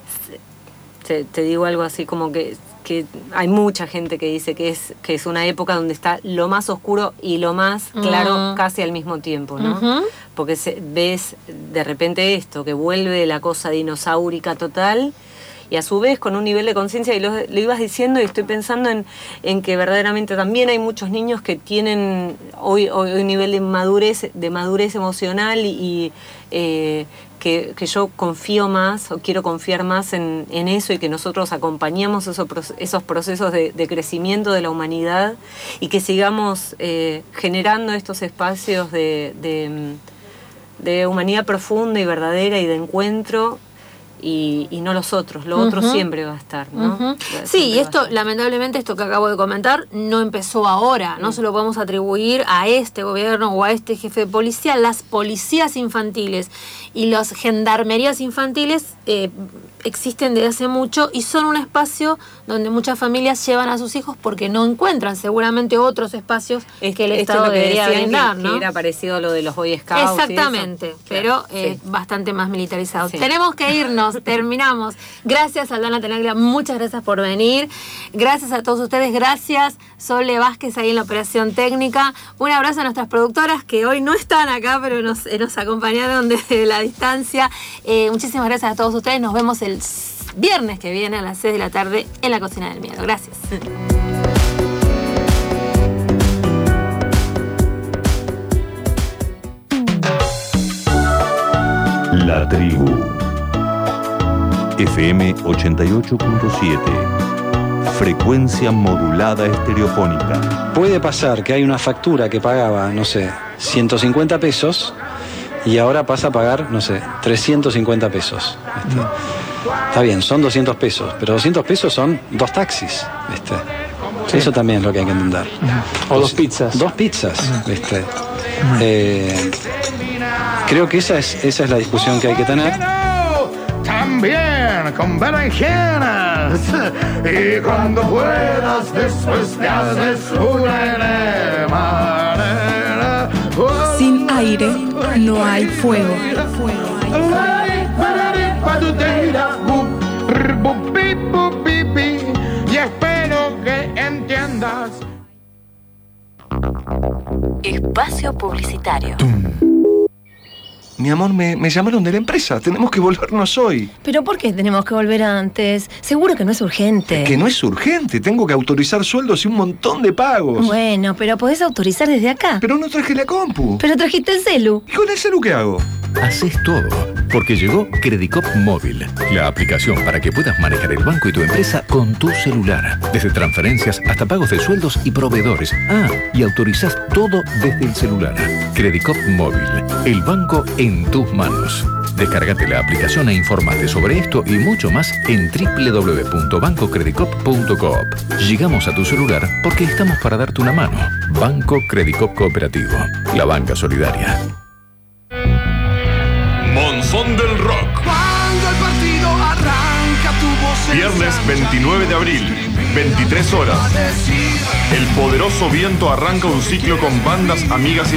Speaker 20: te, te digo algo así como que, que hay mucha gente que dice que es, que es una época donde está lo más oscuro y lo más claro uh-huh. casi al mismo tiempo, ¿no? Uh-huh. Porque se, ves de repente esto, que vuelve la cosa dinosaurica total, y a su vez con un nivel de conciencia, y lo, lo ibas diciendo, y estoy pensando en, en que verdaderamente también hay muchos niños que tienen hoy, hoy un nivel de madurez, de madurez emocional, y, y eh, que, que yo confío más, o quiero confiar más en, en eso, y que nosotros acompañemos esos, esos procesos de, de crecimiento de la humanidad, y que sigamos eh, generando estos espacios de... de de humanidad profunda y verdadera y de encuentro. Y, y no los otros, lo otro
Speaker 18: Uh-huh.
Speaker 20: siempre va a estar, ¿no?
Speaker 18: Uh-huh. Sí, y esto, lamentablemente, esto que acabo de comentar, no empezó ahora, no se lo podemos atribuir a este gobierno o a este jefe de policía. Las policías infantiles y las gendarmerías infantiles eh, existen desde hace mucho y son un espacio donde muchas familias llevan a sus hijos porque no encuentran seguramente otros espacios
Speaker 20: Es,
Speaker 18: que el
Speaker 20: esto
Speaker 18: Estado
Speaker 20: es lo que
Speaker 18: debería
Speaker 20: decían
Speaker 18: brindar,
Speaker 20: que,
Speaker 18: ¿no?
Speaker 20: que era parecido a lo de los Boy Scouts.
Speaker 18: Exactamente,
Speaker 20: y
Speaker 18: pero
Speaker 20: claro,
Speaker 18: eh,
Speaker 20: sí.
Speaker 18: bastante más militarizado.
Speaker 20: Sí.
Speaker 18: Tenemos que irnos, terminamos. Gracias, Aldana Tenaglia, muchas gracias por venir. Gracias a todos ustedes, gracias Sole Vázquez ahí en la operación técnica. Un abrazo a nuestras productoras que hoy no están acá, pero nos, eh, nos acompañaron desde la distancia. Eh, muchísimas gracias a todos ustedes. Nos vemos el viernes que viene a las seis de la tarde en La Cocina del Miedo. Gracias.
Speaker 5: La Tribu. F M ochenta y ocho punto siete. Frecuencia modulada estereofónica.
Speaker 7: Puede pasar que hay una factura que pagaba, no sé, ciento cincuenta pesos y ahora pasa a pagar, no sé, trescientos cincuenta pesos. ¿Viste? Está bien, son doscientos pesos, pero doscientos pesos son dos taxis. ¿Viste? Sí. Eso también es lo que hay que entender.
Speaker 24: O dos, dos pizzas.
Speaker 7: Dos pizzas, ¿viste? Eh, creo que esa es, esa es la discusión que hay que tener.
Speaker 6: También con berenjenas. Y cuando puedas, después te haces una enema.
Speaker 19: Sin aire no hay fuego.
Speaker 6: Y espero que entiendas.
Speaker 8: Espacio publicitario.
Speaker 9: Mi amor, me, me llamaron de la empresa. Tenemos que volvernos hoy.
Speaker 8: ¿Pero por qué tenemos que volver antes? Seguro que no es urgente.
Speaker 9: Que no es urgente. Tengo que autorizar sueldos y un montón de pagos.
Speaker 8: Bueno, pero podés autorizar desde acá.
Speaker 9: Pero no traje la compu.
Speaker 8: Pero trajiste el celu.
Speaker 9: ¿Y con el celu qué hago?
Speaker 10: Haces todo, porque llegó Credicop Móvil, la aplicación para que puedas manejar el banco y tu empresa con tu celular. Desde transferencias hasta pagos de sueldos y proveedores. Ah, y autorizás todo desde el celular. Credicop Móvil, el banco en tus manos. Descárgate la aplicación e informate sobre esto y mucho más en doble u doble u doble u punto banco credicop punto coop. Llegamos a tu celular porque estamos para darte una mano. Banco Credicop Cooperativo, la banca solidaria.
Speaker 27: Monzón del Rock.
Speaker 6: Cuando el partido arranca tu voz.
Speaker 27: Viernes veintinueve de abril, veintitrés horas. El poderoso viento arranca un ciclo con bandas amigas y